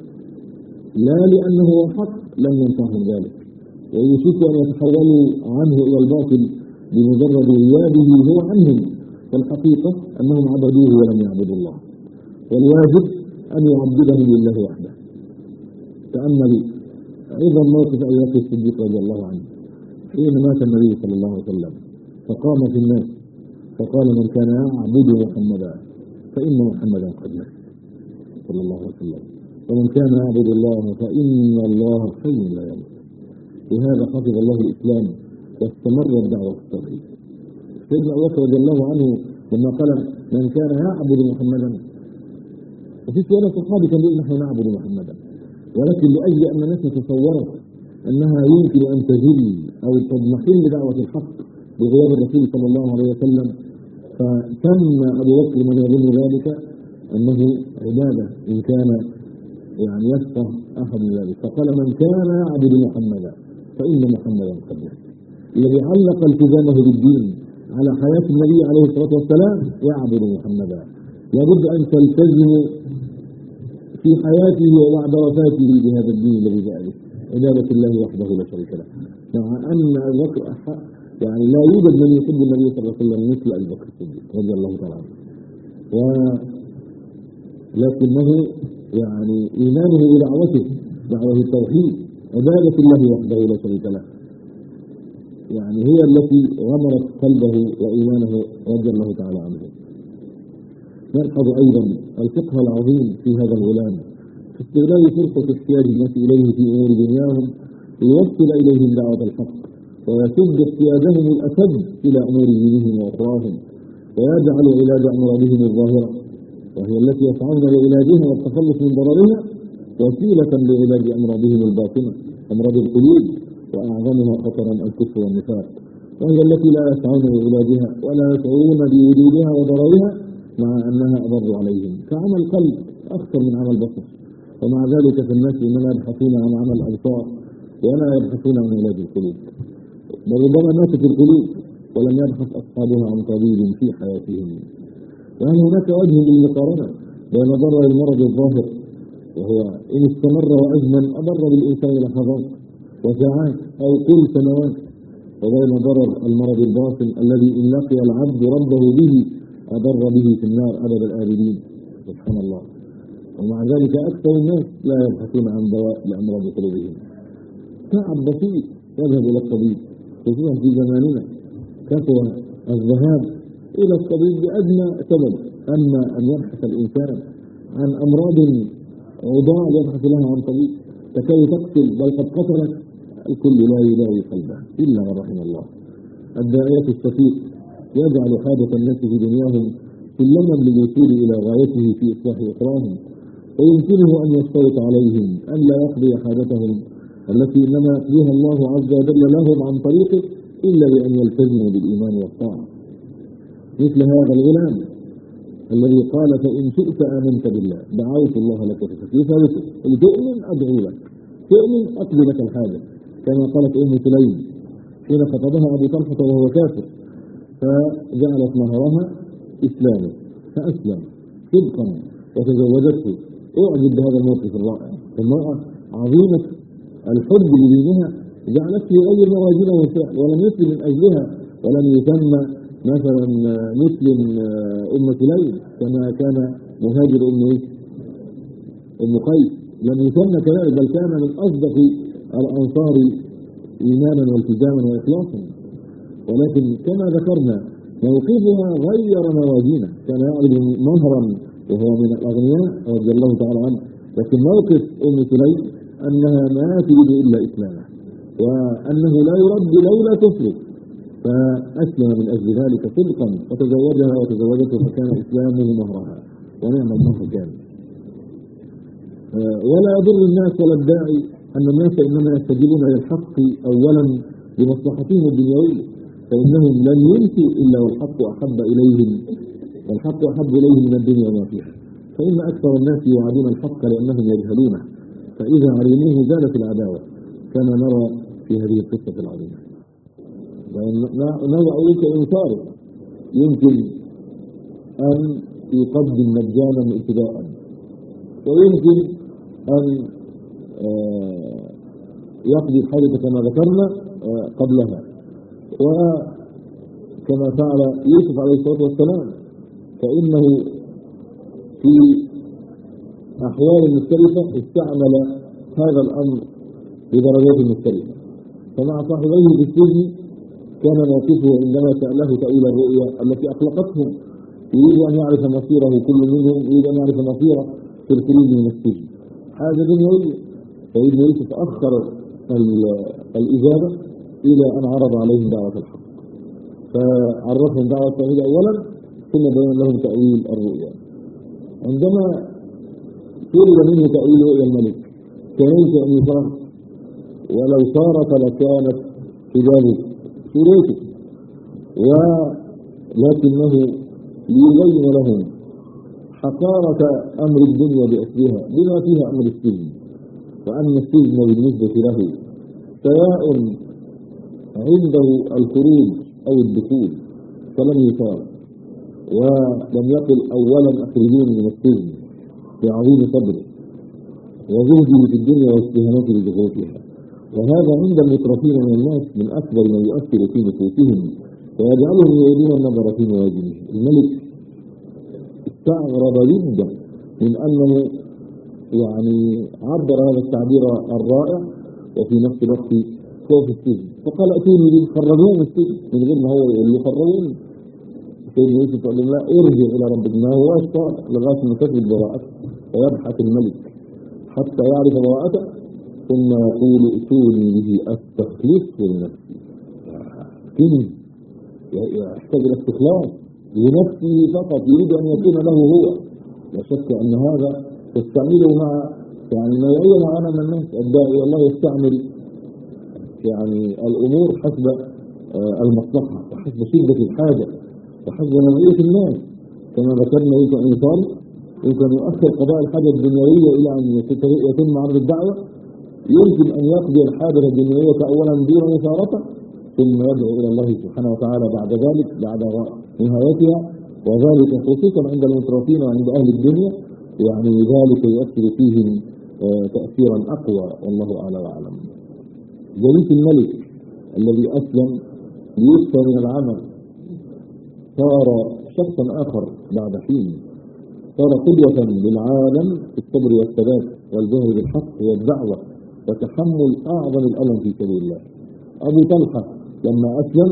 لا لانه هو حق لم ينفعهم ذلك، ويشك ان يتحولوا عنه الى الباطل بمجرد غيابه هو عنهم، والحقيقه انهم عبدوه ولم يعبدوا الله، والواجب أن يعبدهم لله وحده. تأملوا أيضا موقف أبي بكر الصديق رضي الله عنه حين مات النبي صلى الله عليه وسلم، فقام في الناس فقال من كان يعبد محمدا فإن محمدا قد مات صلى الله عليه وسلم، ومن كان يعبد الله فإن الله حي لا يموت. بهذا حفظ الله الإسلام واستمر الدعوة التوحيد. سيدنا أبو بكر رضي الله عنه لما قال من كان يعبد محمدا، وفي سؤال الصحابي كان يقول نحن نعبد محمدا، ولكن لأجل أن الناس تصورت أنها يمكن أن تزل أو تضمحل دعوة الحق بغياب الرسول صلى الله عليه وسلم، فسمى أبو بكر من يظن ذلك أنه عبادة إن كان يعني يفقه أحد من ذلك، فقال من كان يعبد محمدا فإن محمدا قد مات. الذي علق التزامه بالدين على حياة النبي عليه الصلاة والسلام يعبد محمدا. لابد أن تلتزم في حياته ومعبرته بهذا الدين الذي جاء به، عبادة الله وحده لا شريك له. مع أن أبو بكر يعني لا يوجد من يحب النبي صلى الله عليه وسلم مثل أبي بكر الصديق رضي الله تعالى عنه، ولكنه يعني إيمانه بدعوته دعوة التوحيد عبادة الله وحده لا شريك له يعني هي التي غمرت قلبه وإيمانه رضي الله تعالى عنه. نلحظ أيضا الفقه العظيم في هذا الغلام في استغلال فرصة احتياج الناس إليه في أمور دنياهم ليوصل إليهم دعوة الحق ويسد احتياجهم الأسد إلى أمور دينهم وأخراهم ويجعل علاج أمراضهم الظاهرة وهي التي يسعون لعلاجها والتخلص من ضررها وسيلة لعلاج أمراضهم الباطنة أمراض القلوب وأعظمها خطرا الكفر والنفاق وهي التي لا يسعون لعلاجها ولا يشعرون بوجودها وضررها مع أنها أضر عليهم كعمل القلب أخطر من عمل البصر ومع ذلك فالناس إنما يبحثون عن عمل الأبصار ولا يبحثون عن علاج القلوب وربما ماتت القلوب ولم يبحث أصحابها عن طبيب في حياتهم. وهل هناك وجه للمقارنة بين ضرر المرض الظاهر وهو إن استمر وأزمن أضر بالإنسان لحظات وساعات أو كل سنوات وبين ضرر المرض الباطن الذي إن لقي العبد ربه به أضر به في النار أبد الآبدين سبحان الله. ومع ذلك أكثر الناس لا يبحثون عن دواء لأمراض قلوبهم. تعب بسيط يذهب إلى الطبيب خصوصا في زماننا كثر الذهاب إلى الطبيب بأدنى سبب أما أن يبحث الإنسان عن أمراض عضال يبحث لها عن طبيب تكاد تقتل بل قد قتلت الكل لا يداوي قلبه إلا من رحم الله. الداعية الشفيق يجعل حاجة الناس في دنياهم سلما للوصول إلى غايته في إصلاح أخراهم ويمكنه أن يستوط عليهم أن لا يقضي حاجتهم التي إنما يقضيها الله عز وجل لهم عن طريقه إلا بأن يلتزموا بالإيمان والطاعة مثل هذا الغلام الذي قال فإن شئت آمنت بالله دعوت الله لك في ثالثه تؤمن أدعو لك تؤمن أقضي لك الحاجة كما قالت أم سليم حين خطبها أبو طلحة وهو كافر فجعلت مهرها إسلامه فأسلم صدقا وتزوجته. أعجب بهذا الموقف الرائع. المرأة عظيمة الحب لدينها جعلته يغير مراجله وفعل ولم يسلم من أجلها ولم يسمى مثلا مسلم أم سليم كما كان مهاجر أم أم قيس لم يسمى كذلك بل كان من أصدق الأنصار إيمانا والتزاما وإخلاصا ولكن كما ذكرنا موقفها غير موازينه كان يعرض مهرا وهو من الأغنياء رضي الله تعالى عنه لكن موقف أم سليم أنها ما تريد إلا إسلامه وأنه لا يرد لولا كفره فأسلم من أجل ذلك صدقا وتزوجها وتزوجته فكان إسلامه مهرها ونعم المهر كان. ولا يضر الناس ولا الداعي أن الناس إنما يستجيبون إلى الحق أولا لمصلحتهم الدنيوية فإنهم لن ينسوا إلا والحق أحب إليهم والحق أحب إليهم من الدنيا وما فيها فإن أكثر الناس يوعدون الحق لأنهم يجهلونه فإذا علموه زالت العداوة كما نرى في هذه القصة العظيمة. نوع الإنصار يمكن أن يقدم مجانا ابتداء ويمكن أن يقضي الحاجة كما ذكرنا قبلها وكما فعل يوسف عليه الصلاة والسلام فإنه في أحوال مختلفة استعمل هذا الأمر بدرجات مختلفة. فمع صاحبيه في السجن كان موقفه عندما سأله تأويل الرؤيا التي أقلقتهم يريد أن يعرف مصيره كل منهم يريد أن يعرف مصيره في الخروج من السجن حاجة دنيوية فإذن يوسف أخر الإجابة إلى أن عرض عليهم دعوة الحق فعرفهم دعوة التوحيد أولا ثم بين لهم تأويل الرؤيا. عندما طلب منه تأويل رؤيا الملك كرهت أن يصار ولو صارت لكانت حجابه سورته ولكنه ليبين لهم حقارة أمر الدنيا بأسرها بما فيها أمر السجن وأن السجن بالنسبة له سواء عنده الخروج أو الدخول فلم يصار ولم يقل أولا أخرجوني من السجن بعظيم صبره وزهده في الدنيا واستهانته بزخرفها وهذا عند المترفين من الناس من أكبر ما يؤثر في نفوسهم ويجعلهم يعيدون النظر في مواجهه. الملك استغرب جدا من أنه يعني عبر هذا التعبير الرائع وفي نفس الوقت هو في السجن فقال أتوني لي خرجوه من السجن من غير ما هو يقول له خرجوني. سيدنا يوسف قال لهم لا ارجع إلى ربك ما هو أشطار لغاية ما تثبت براءته فيبحث الملك حتى يعرف براءته ثم يقول ائتوني به استخلصه لنفسي. كلمة يحتاج الى استخلاص لنفسه فقط، يريد ان يكون له هو. لا شك ان هذا يستعمله مع يعني نوعية معنا من الناس الداعي الله يستعمل يعني الامور حسب المصلحة وحسب شدة الحاجة وحسب نوعية الناس. كما ذكرنا يمكن ان يصال يمكن يؤخر قضاء الحاجة الدنيوية الى ان يتم عرض الدعوة، يمكن ان يقضي الحاجة الدنيوية اولا دون مثارته ثم يدعو الى الله سبحانه وتعالى بعد ذلك بعد نهايتها، وذلك خصوصا عند المترفين وعند اهل الدنيا، يعني ذلك يؤثر فيهم تأثيرا اقوى والله اعلى واعلم. جليس الملك الذي اسلم ليخفى من العمل صار شخصا اخر بعد حين، صار قدوة للعالم في الصبر والثبات والجهر بالحق والدعوة وتحمل اعظم الالم في سبيل الله. ابو طلحة لما اسلم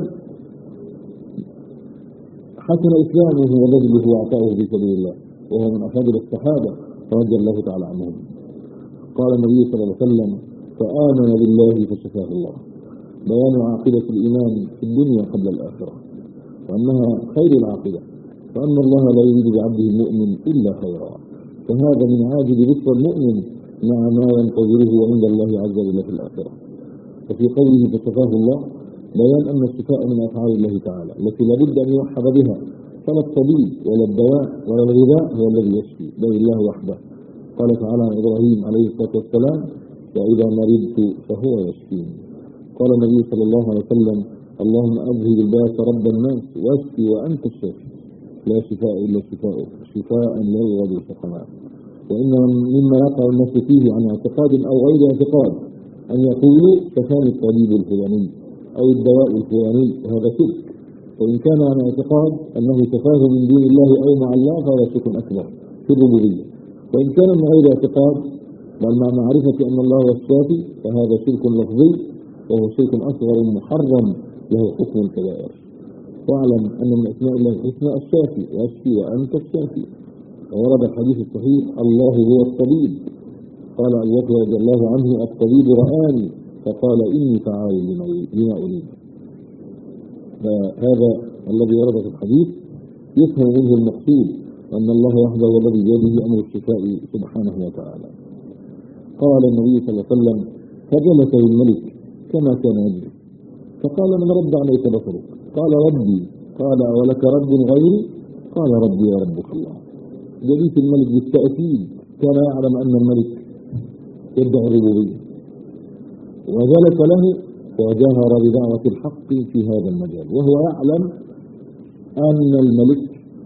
حسن اسلامه وبذله وعطاؤه في سبيل الله وهو من افاضل الصحابة رضي الله تعالى عنهم. قال النبي صلى الله عليه وسلم فآمن بالله فشفاه الله. بيان عاقبة الإيمان في الدنيا قبل الآخرة وأنها خير العاقبة، وأن الله لا يريد بعبده المؤمن إلا خيرا، فهذا من عاجل بشرى المؤمن مع ما ينتظره عند الله عز وجل في الآخرة. وفي قوله فشفاه الله بيان أن الشفاء من أفعال الله تعالى التي لابد أن يوحد بها، فلا الطبيب ولا الدواء ولا الغذاء هو الذي يشفي بل الله وحده. قال تعالى عن إبراهيم عليه الصلاة والسلام وإذا مرضت فهو يشفين. قال النبي صلى الله عليه وسلم اللهم أذهب الباس رب الناس واشفي وأنت الشافي لا شفاء إلا شفاؤك شفاء لا يغادر سقما. وإن مما يقع الناس فيه عن اعتقاد أو غير اعتقاد أن يقولوا شفاني الطبيب الفلاني أو الدواء الفلاني، هذا شرك. فإن كان عن اعتقاد أنه شفاه من دون الله أو مع الله فهذا شرك أكبر في الربوبية. وإن كان من غير اعتقاد بل مع معرفة أن الله هو الشافي فهذا شرك لفظي وهو شرك أصغر محرم له حكم الكبائر. واعلم أن من أسماء الله الحسنى الشافي واشفي وأنت الشافي. وورد الحديث الصحيح الله هو الطبيب. قال أبو بكر رضي الله عنه الطبيب رآني فقال إني فعال لما أريد. فهذا الذي ورد في الحديث يفهم منه المقصود أن الله وحده هو الذي بيده أمر الشفاء سبحانه وتعالى. قال النبي صلى الله عليه وسلم فجلس الملك كما كان يجلس فقال من رد عليك بصرك؟ قال ربي. قال ولك رب غيري؟ قال ربي وربك الله. جليس الملك بالتأكيد كان يعلم أن الملك يدعي الربوبية وذلك له وجاهر بدعوة الحق في هذا المجال، وهو يعلم أن الملك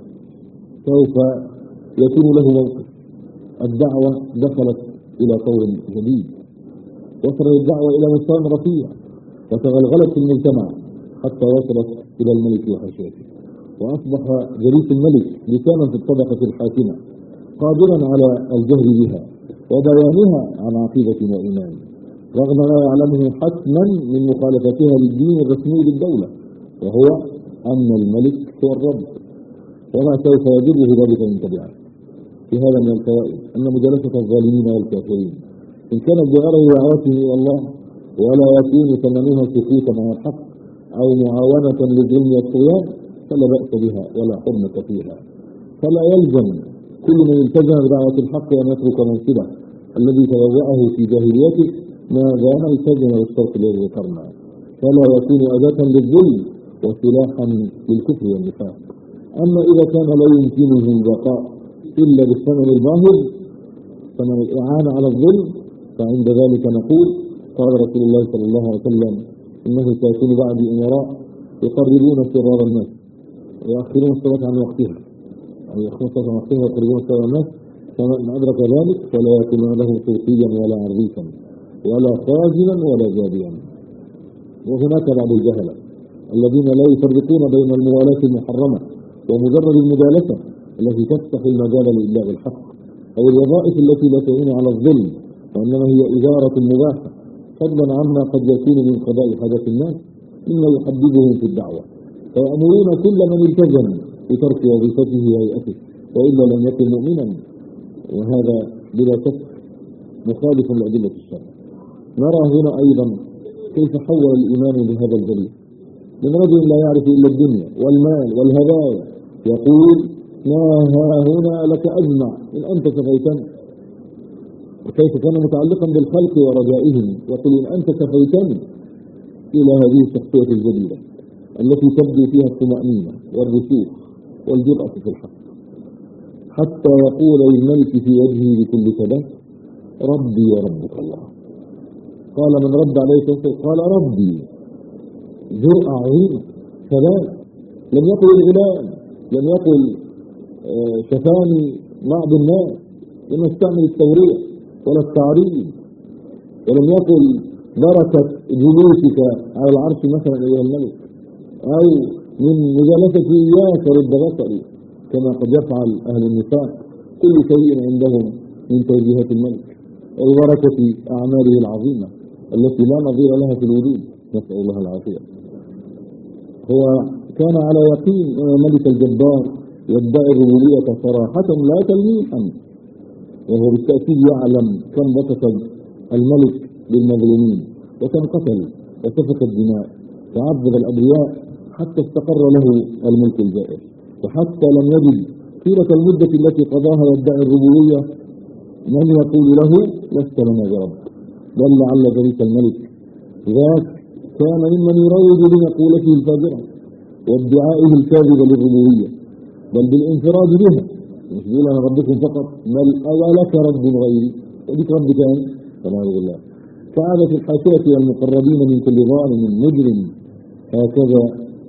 سوف يكون له موقف. الدعوة دخلت إلى طور جديد، وصلت الدعوة إلى مستوى رفيع وتغلغلت في المجتمع حتى وصلت إلى الملك وحاشيته، وأصبح جليس الملك لسانا في الطبقة الحاكمة قادرا على الجهر بها وبيانها عن عقيدة وإيمان رغم ما يعلمه حتما من مخالفتها للدين الرسمي للدولة، وهو أن الملك هو الرب وما سوف يجره ذلك من تبعه. في هذا من الفوائد أن مجالسة الظالمين والكافرين إن كانت بغرض دعوته إلى الله ولا يكون ثمنها سكوتا عن الحق أو معاونة للظلم والطغيان فلا بأس بها ولا حرمة فيها. فلا يلزم كل من التزم بدعوة الحق أن يترك منصبه الذي تبوأه في جاهليته ما دام التزم بالشرط الذي ذكرنا، فلا يكون أداة للظلم وسلاحا للكفر والنفاق. أما إذا كان لا يمكنه البقاء إلا بالثمن الباهظ ثمن الإعانة على الظلم فعند ذلك نقول قال رسول الله صلى الله عليه وسلم إنه سيكون بعد أمراء يقربون سرار الناس ويأخرون الصلاة عن وقتها أو يأخرون الصلاة عن وقتها ويقربون سرار الناس، فمن أدرك ذلك فلا يكون له صوفيا ولا عريفا ولا خازنا ولا جابيا. وهناك بعض الجهلة الذين لا يفرقون بين الموالاة المحرمة ومجرد المجالسة التي تفتح المجال لإبلاغ الحق أو الوظائف التي لا تعين على الظلم وإنما هي إدارة مباحة فضلا عما قد يكون من قضاء حاجة الناس مما يحددهم في الدعوة، فيأمرون كل من التزم بترك وظيفته وهيئته وإلا لم يكن مؤمنا. وهذا بلا شك مخالف لأدلة الشرع. نرى هنا أيضا كيف حول الإيمان بهذا الجليل من رجل لا يعرف إلا الدنيا والمال والهدايا يقول ما ها هنا لك أجمع إن أنت كفيتني، وكيف كان متعلقا بالخلق ورجائهم يقول إن أنت كفيتني، إلى هذه الشخصية الجديدة التي تبدو فيها الطمأنينة والرسوخ والجرأة في الحق، حتى يقول للملك في وجهه بكل ثبات ربي وربك الله. قال من رد عليه قال ربي، جرأة عظيمة ثبات. لم يقل الغلام، لم يقل شفاني بعض الناس، لم يستعمل التورية ولا التعريض، ولم يقل بركة جلوسك على العرش مثلا أيها الملك، أو من مجالستي إياك رد بصري كما قد يفعل أهل النفاق كل شيء عندهم من توجيهات الملك، وبركة أعماله العظيمة التي لا نظير لها في الوجود، نسأل الله العافية. هو كان على يقين أن الملك الجبار يدعي الربوبية صراحة لا تلميحا، وهو بالتأكيد يعلم كم بطش الملك بالمظلومين وكم قتل وسفك الدماء وعذب الأبرياء حتى استقر له الملك الجائر، وحتى لم يجد طيلة المدة التي قضاها يدعي الربوبية من يقول له لست لنا برب، بل لعل ذلك الملك ذاك كان ممن يروج لمقولته الفاجرة وادعائه الكاذب للربوبية، بل بالانفراد بها، مش بيقول انا ربكم فقط، بل اولك رب غيري، وديك رب ثاني والعياذ بالله. كعادة الحاشية والمقربين من كل ظالم مجرم، هكذا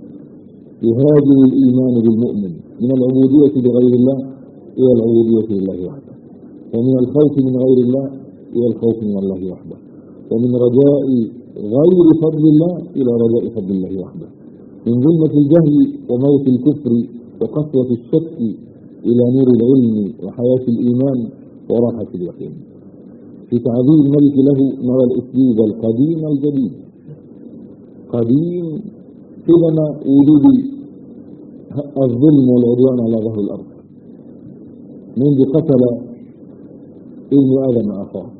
يهاجر الإيمان بالمؤمن من العبودية لغير الله إلى العبودية لله وحده، ومن الخوف من غير الله إلى الخوف من الله وحده، ومن رجاء غير فضل الله إلى رجاء فضل الله وحده، من ظلمة الجهل وموت الكفر وقسوة الشك إلى نور العلم وحياة الإيمان وراحة اليقين. في تعذيب الملك له نرى الأسلوب القديم الجديد، قديم قبل وجود الظلم والعدوان على ظهر الأرض منذ قتل ابن آدم أخاه.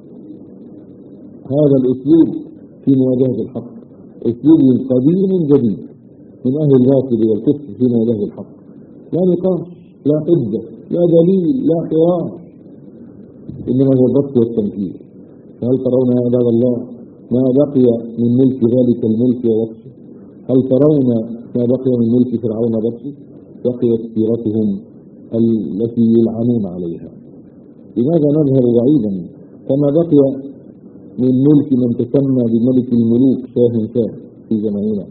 هذا الأسلوب في مواجهة الحق أسلوب قديم جديد من أهل الباطل والكفر في مواجهة الحق، لا نقاش، لا حجة، لا دليل، لا حوار، إنما هو الضبط والتنفيذ. فهل ترون يا عباد الله ما بقي من ملك ذلك الملك ووصفه؟ هل ترون ما بقي من ملك فرعون ووصفه؟ بقيت سيرتهم التي يلعنون عليها. لماذا نظهر بعيدا؟ فما بقي من ملك من تسمى بملك الملوك شاه شاه في زماننا.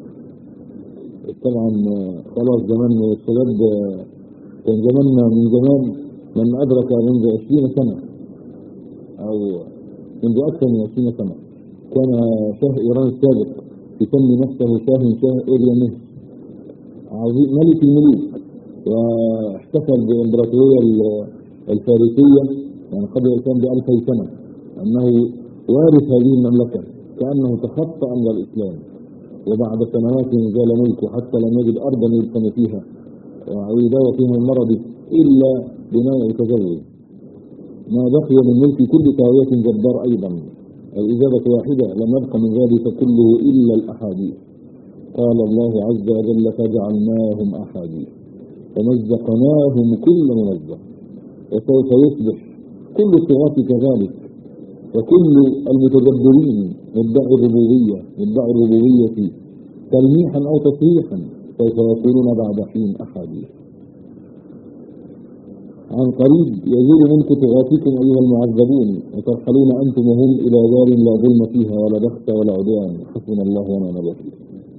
طبعا خلاص زمان الشباب كان زماننا من زمان من أدرك منذ عشرين سنة أو منذ أكثر من عشرين سنة كان شاه إيران السابق يسمي نفسه شاه شاه إيريانه عظيم ملك الملوك، واحتفل بالإمبراطورية الفارسية يعني قبل الإسلام بألفي سنة أنه وارث هذه المملكة، كأنه تخطى أمر الإسلام، وبعد سنوات زال ملكه حتى لم يجد أرضا يلقم فيها ويداوى فيها المرض إلا بناء وتزوج. ما بقي من ملك كل طاغية جبار أيضا؟ الإجابة واحدة، لم يبق من ذلك كله إلا الأحاديث. قال الله عز وجل فجعلناهم أحاديث ومزقناهم كل ممزق، وسوف يصبح كل الطغاة كذلك، وكل المتجبرين مدعي الربوبية مدعي الربوبية تلميحا أو تصريحا سوف يكونون بعد حين أحاديث. عن قريب يزول ملك طغاتكم أيها المعذبون، وترحلون أنتم وهم إلى دار لا ظلم فيها ولا بخس ولا عدوان، حسبنا الله ونعم الوكيل.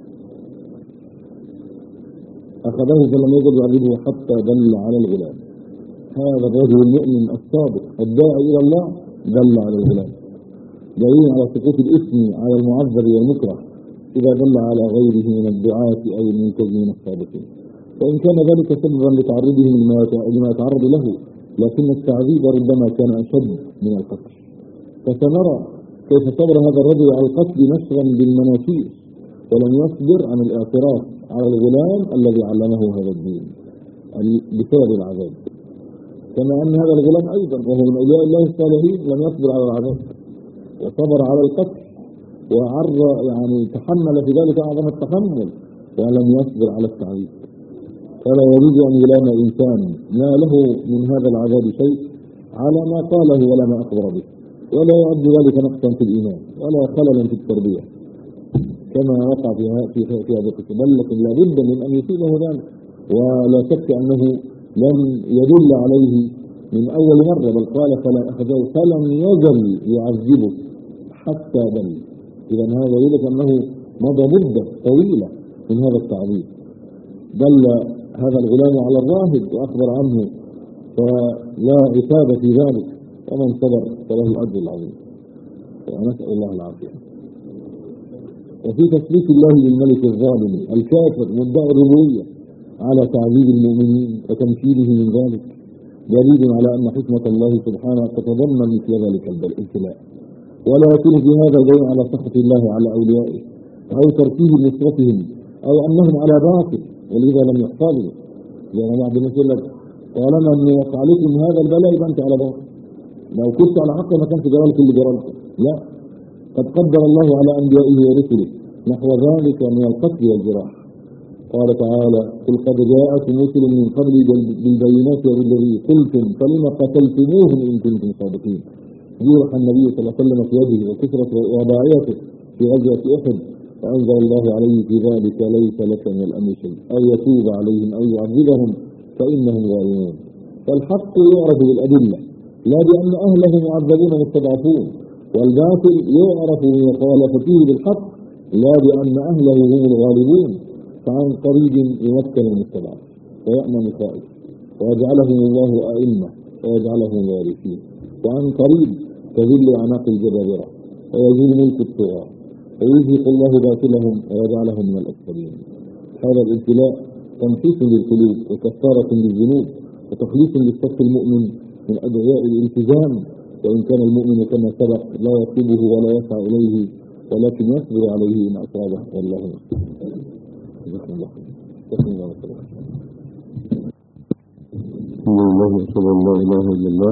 أخذه فلم يجد يعبده حتى دل على الغلام. هذا الرجل المؤمن الصادق الداعي إلى الله دل على الغلام، دليل على سقوط الإثم على المعذب والمكره إذا دل على غيره من الدعاة أو المنتظمين الصادقين، وإن كان ذلك سببا لتعرضهم لما يتعرض له، لكن التعذيب ربما كان أشد من القتل. فسنرى كيف صبر هذا الرجل على القتل نشرا بالمناشير، ولم يصبر عن الاعتراف على الغلام الذي علمه هذا الدين بسبب العذاب. كما أن هذا الغلام أيضا وهو من أولياء الله الصالحين لم يصبر على العذاب وصبر على القتل وعر يعني تحمل في ذلك أعظم التحمل ولم يصبر على التعذيب. فلا يريد أن يلام إنسان ما له من هذا العذاب شيء على ما قاله ولا ما أخبر به، ولا يعد ذلك نقصا في الإيمان ولا خللا في التربية كما وقع في في في هذا القصة، بل لكن لابد من أن يصيبه ذلك، ولا شك أنه لم يدل عليه من أول مرة، بل قال فلا أخذه فلم يزل يعذبه حتى بل. إذا هذا يدل أنه مضى مدة طويلة من هذا التعذيب. دل هذا الغلام على الراهب وأخبر عنه فلا عتاب في ذلك، ومن صبر فله الأجر العظيم، ونسأل الله العافية. وفي تثبيت الله للملك الظالم الكافر مدعي الربوبية على تعذيب المؤمنين وتمثيله من ذلك دليل على أن حكمة الله سبحانه تتضمن مثل ذلك الابتلاء، ولا يكون في هذا دليل على سخط الله على أوليائه أو ترتيب نصرتهم أو أنهم على باطل، ولذا لم يحصلوا. يعني بعض الناس يقول لك طالما أن وقع عليكم هذا البلاء يبقى أنت على باطل، لو كنت على حق ما كانش جرالك اللي جرالك. لا، قد قدر الله على أنبيائه ورسله نحو ذلك من القتل والجراح. قال تعالى قل قد جاءكم رسل من قبل بالبينات وبالذي قلتم فلما قتلتموهم إن كنتم صادقين. جرح النبي صلى الله عليه وسلم في يده وكسرت وضاعيته في غزوة أحد، فأنزل الله عليه في ذلك ليس لك من الأمر شيء أو يتوب عليهم أو يعذبهم فإنهم ظالمون. فالحق يعرف بالأدلة لا بأن أهله معذبون مستضعفون، والباطل يعرف بمخالفته بالحق لا بأن أهله هم الغالبون. فعن قريب يمكن المستضعف ويأمن الخائف ويجعلهم الله أئمة ويجعلهم وارثين، وعن قريب تذل أعناق الجبابرة ويزول ملك الطغاة ويزهق الله باطلهم ويجعلهم من الأكثرين. هذا الابتلاء تمحيص للقلوب وكفارة للذنوب وتخليص للصف المؤمن من أدعياء الالتزام، وإن كان المؤمن كما سبق لا يطلبه ولا يسعى إليه ولكن يصبر عليه إن أصابه. والله جزاكم الله خير. الحمد لله وأشهد أن لا إله إلا الله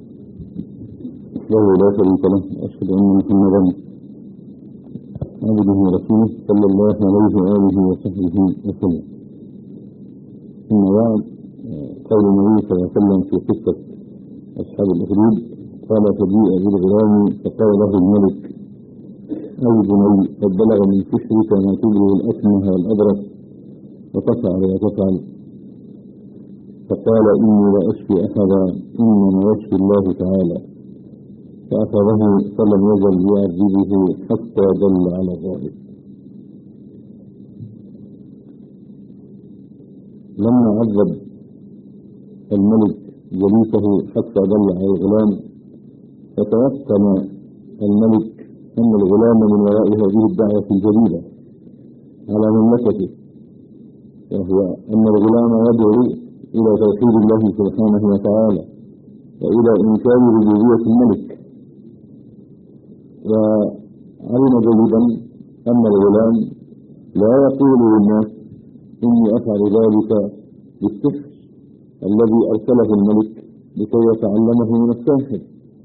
وحده لا شريك له، وأشهد أن محمدا عبده ورسوله صلى الله عليه وآله وصحبه وسلم. ثم بعد، قول النبي صلى الله عليه وسلم في قصة أصحاب الأخدود قال فجيء بالغلام فقال له الملك أي بني قد بلغ من سحرك ما تبلغ الأكمه والأبرص وتفعل وتفعل، فقال إني لا أشفي أحدا إنما يشفي الله تعالى، فأخذه فلم يزل يعذبه حتى دل على الظاهر. لما عذب الملك جليسه حتى دل على الغلام فتيقن الملك أن الغلام من وراء هذه الدعوة الجديدة على مملكته، وهو أن الغلام يدعو إلى توحيد الله سبحانه وتعالى وإلى إنكار ربوبية الملك. وعلم جيدا أن الغلام لا يقول للناس إني أفعل ذلك بالسحر الذي أرسله الملك لكي يتعلمه من الساحر.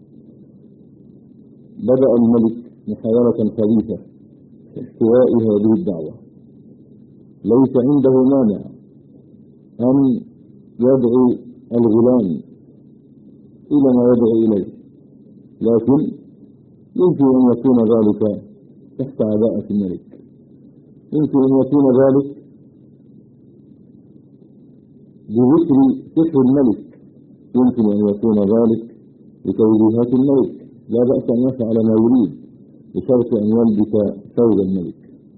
بدأ الملك محاولة خبيثة في احتواء هذه الدعوة. ليس عنده مانع أن يدعو الغلام إلى ما يدعو إليه، لكن يمكن أن يكون ذلك تحت عباءة الملك، يمكن أن يكون ذلك بذكر سحر الملك، يمكن أن يكون ذلك بتوجيهات الملك، لا بأس أن يفعل ما يريد بشرط أن يلبس ثوب الملك.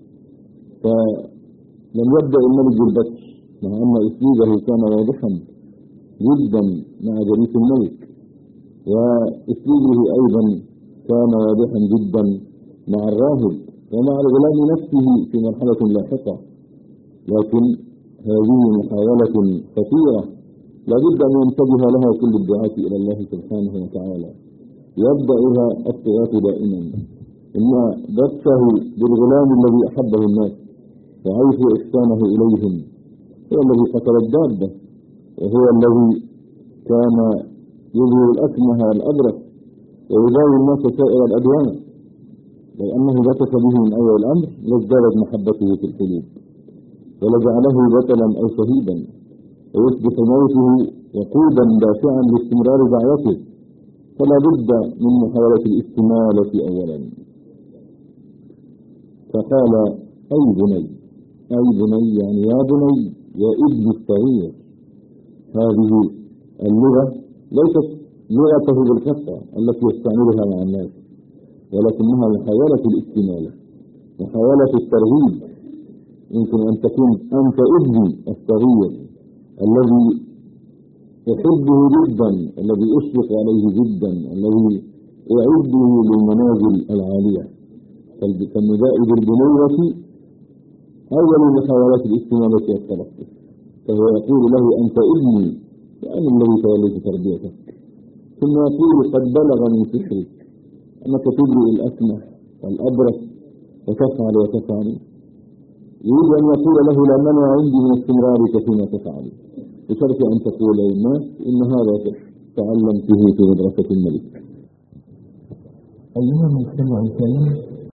فلم يبدأ الملك بالبطش مع أن أسلوبه كان واضحا جدا مع جليس الملك، وأسلوبه أيضا كان واضحا جدا مع الراهب ومع الغلام نفسه في مرحلة لاحقة. لكن هذه محاولة خطيرة لا بد أن ينتبه لها كل الدعاة إلى الله سبحانه وتعالى، يبدأها الطغاة دائما. إن بثه بالغلام الذي أحبه الناس وعيش إحسانه إليهم هو الذي قتل الدابة، وهو الذي كان يظهر الأكمه والأبرص ويداوي الناس سائر الأدوان، لو أنه بطش به من أول الأمر لازدادت محبته في القلوب ولجعله بطلا أو شهيدا، ويصبح موته وقودا دافعا لاستمرار دعوته، فلا بد من محاولة الاستمالة أولا. فقال أي بني، أي بني يعني يا بني يا ابن الصغير. هذه اللغة ليست لغته بالكثرة التي يستعملها مع الناس، ولكنها محاولة الاستمالة، محاولة الترغيب. يمكن أن تكون أنت ابني الصغير الذي أحبه جدا، الذي أشفق عليه جدا، الذي أعده للمنازل العالية. فالنداء بالبنية أول محاولات الاستمالة والتلطف، فهو يقول له أنت ابني وأنا الذي توليت تربيتك، ثم يقول قد بلغ من سحرك أنك تبرئ الأكمه والأبرص وتفعل وتفعل. يريد أن يقول له لا مانع عندي من استمرارك فيما تفعل، بشرط أن تقول للناس إن هذا تعلمته في مدرسة الملك. أيها المستمع الكريم،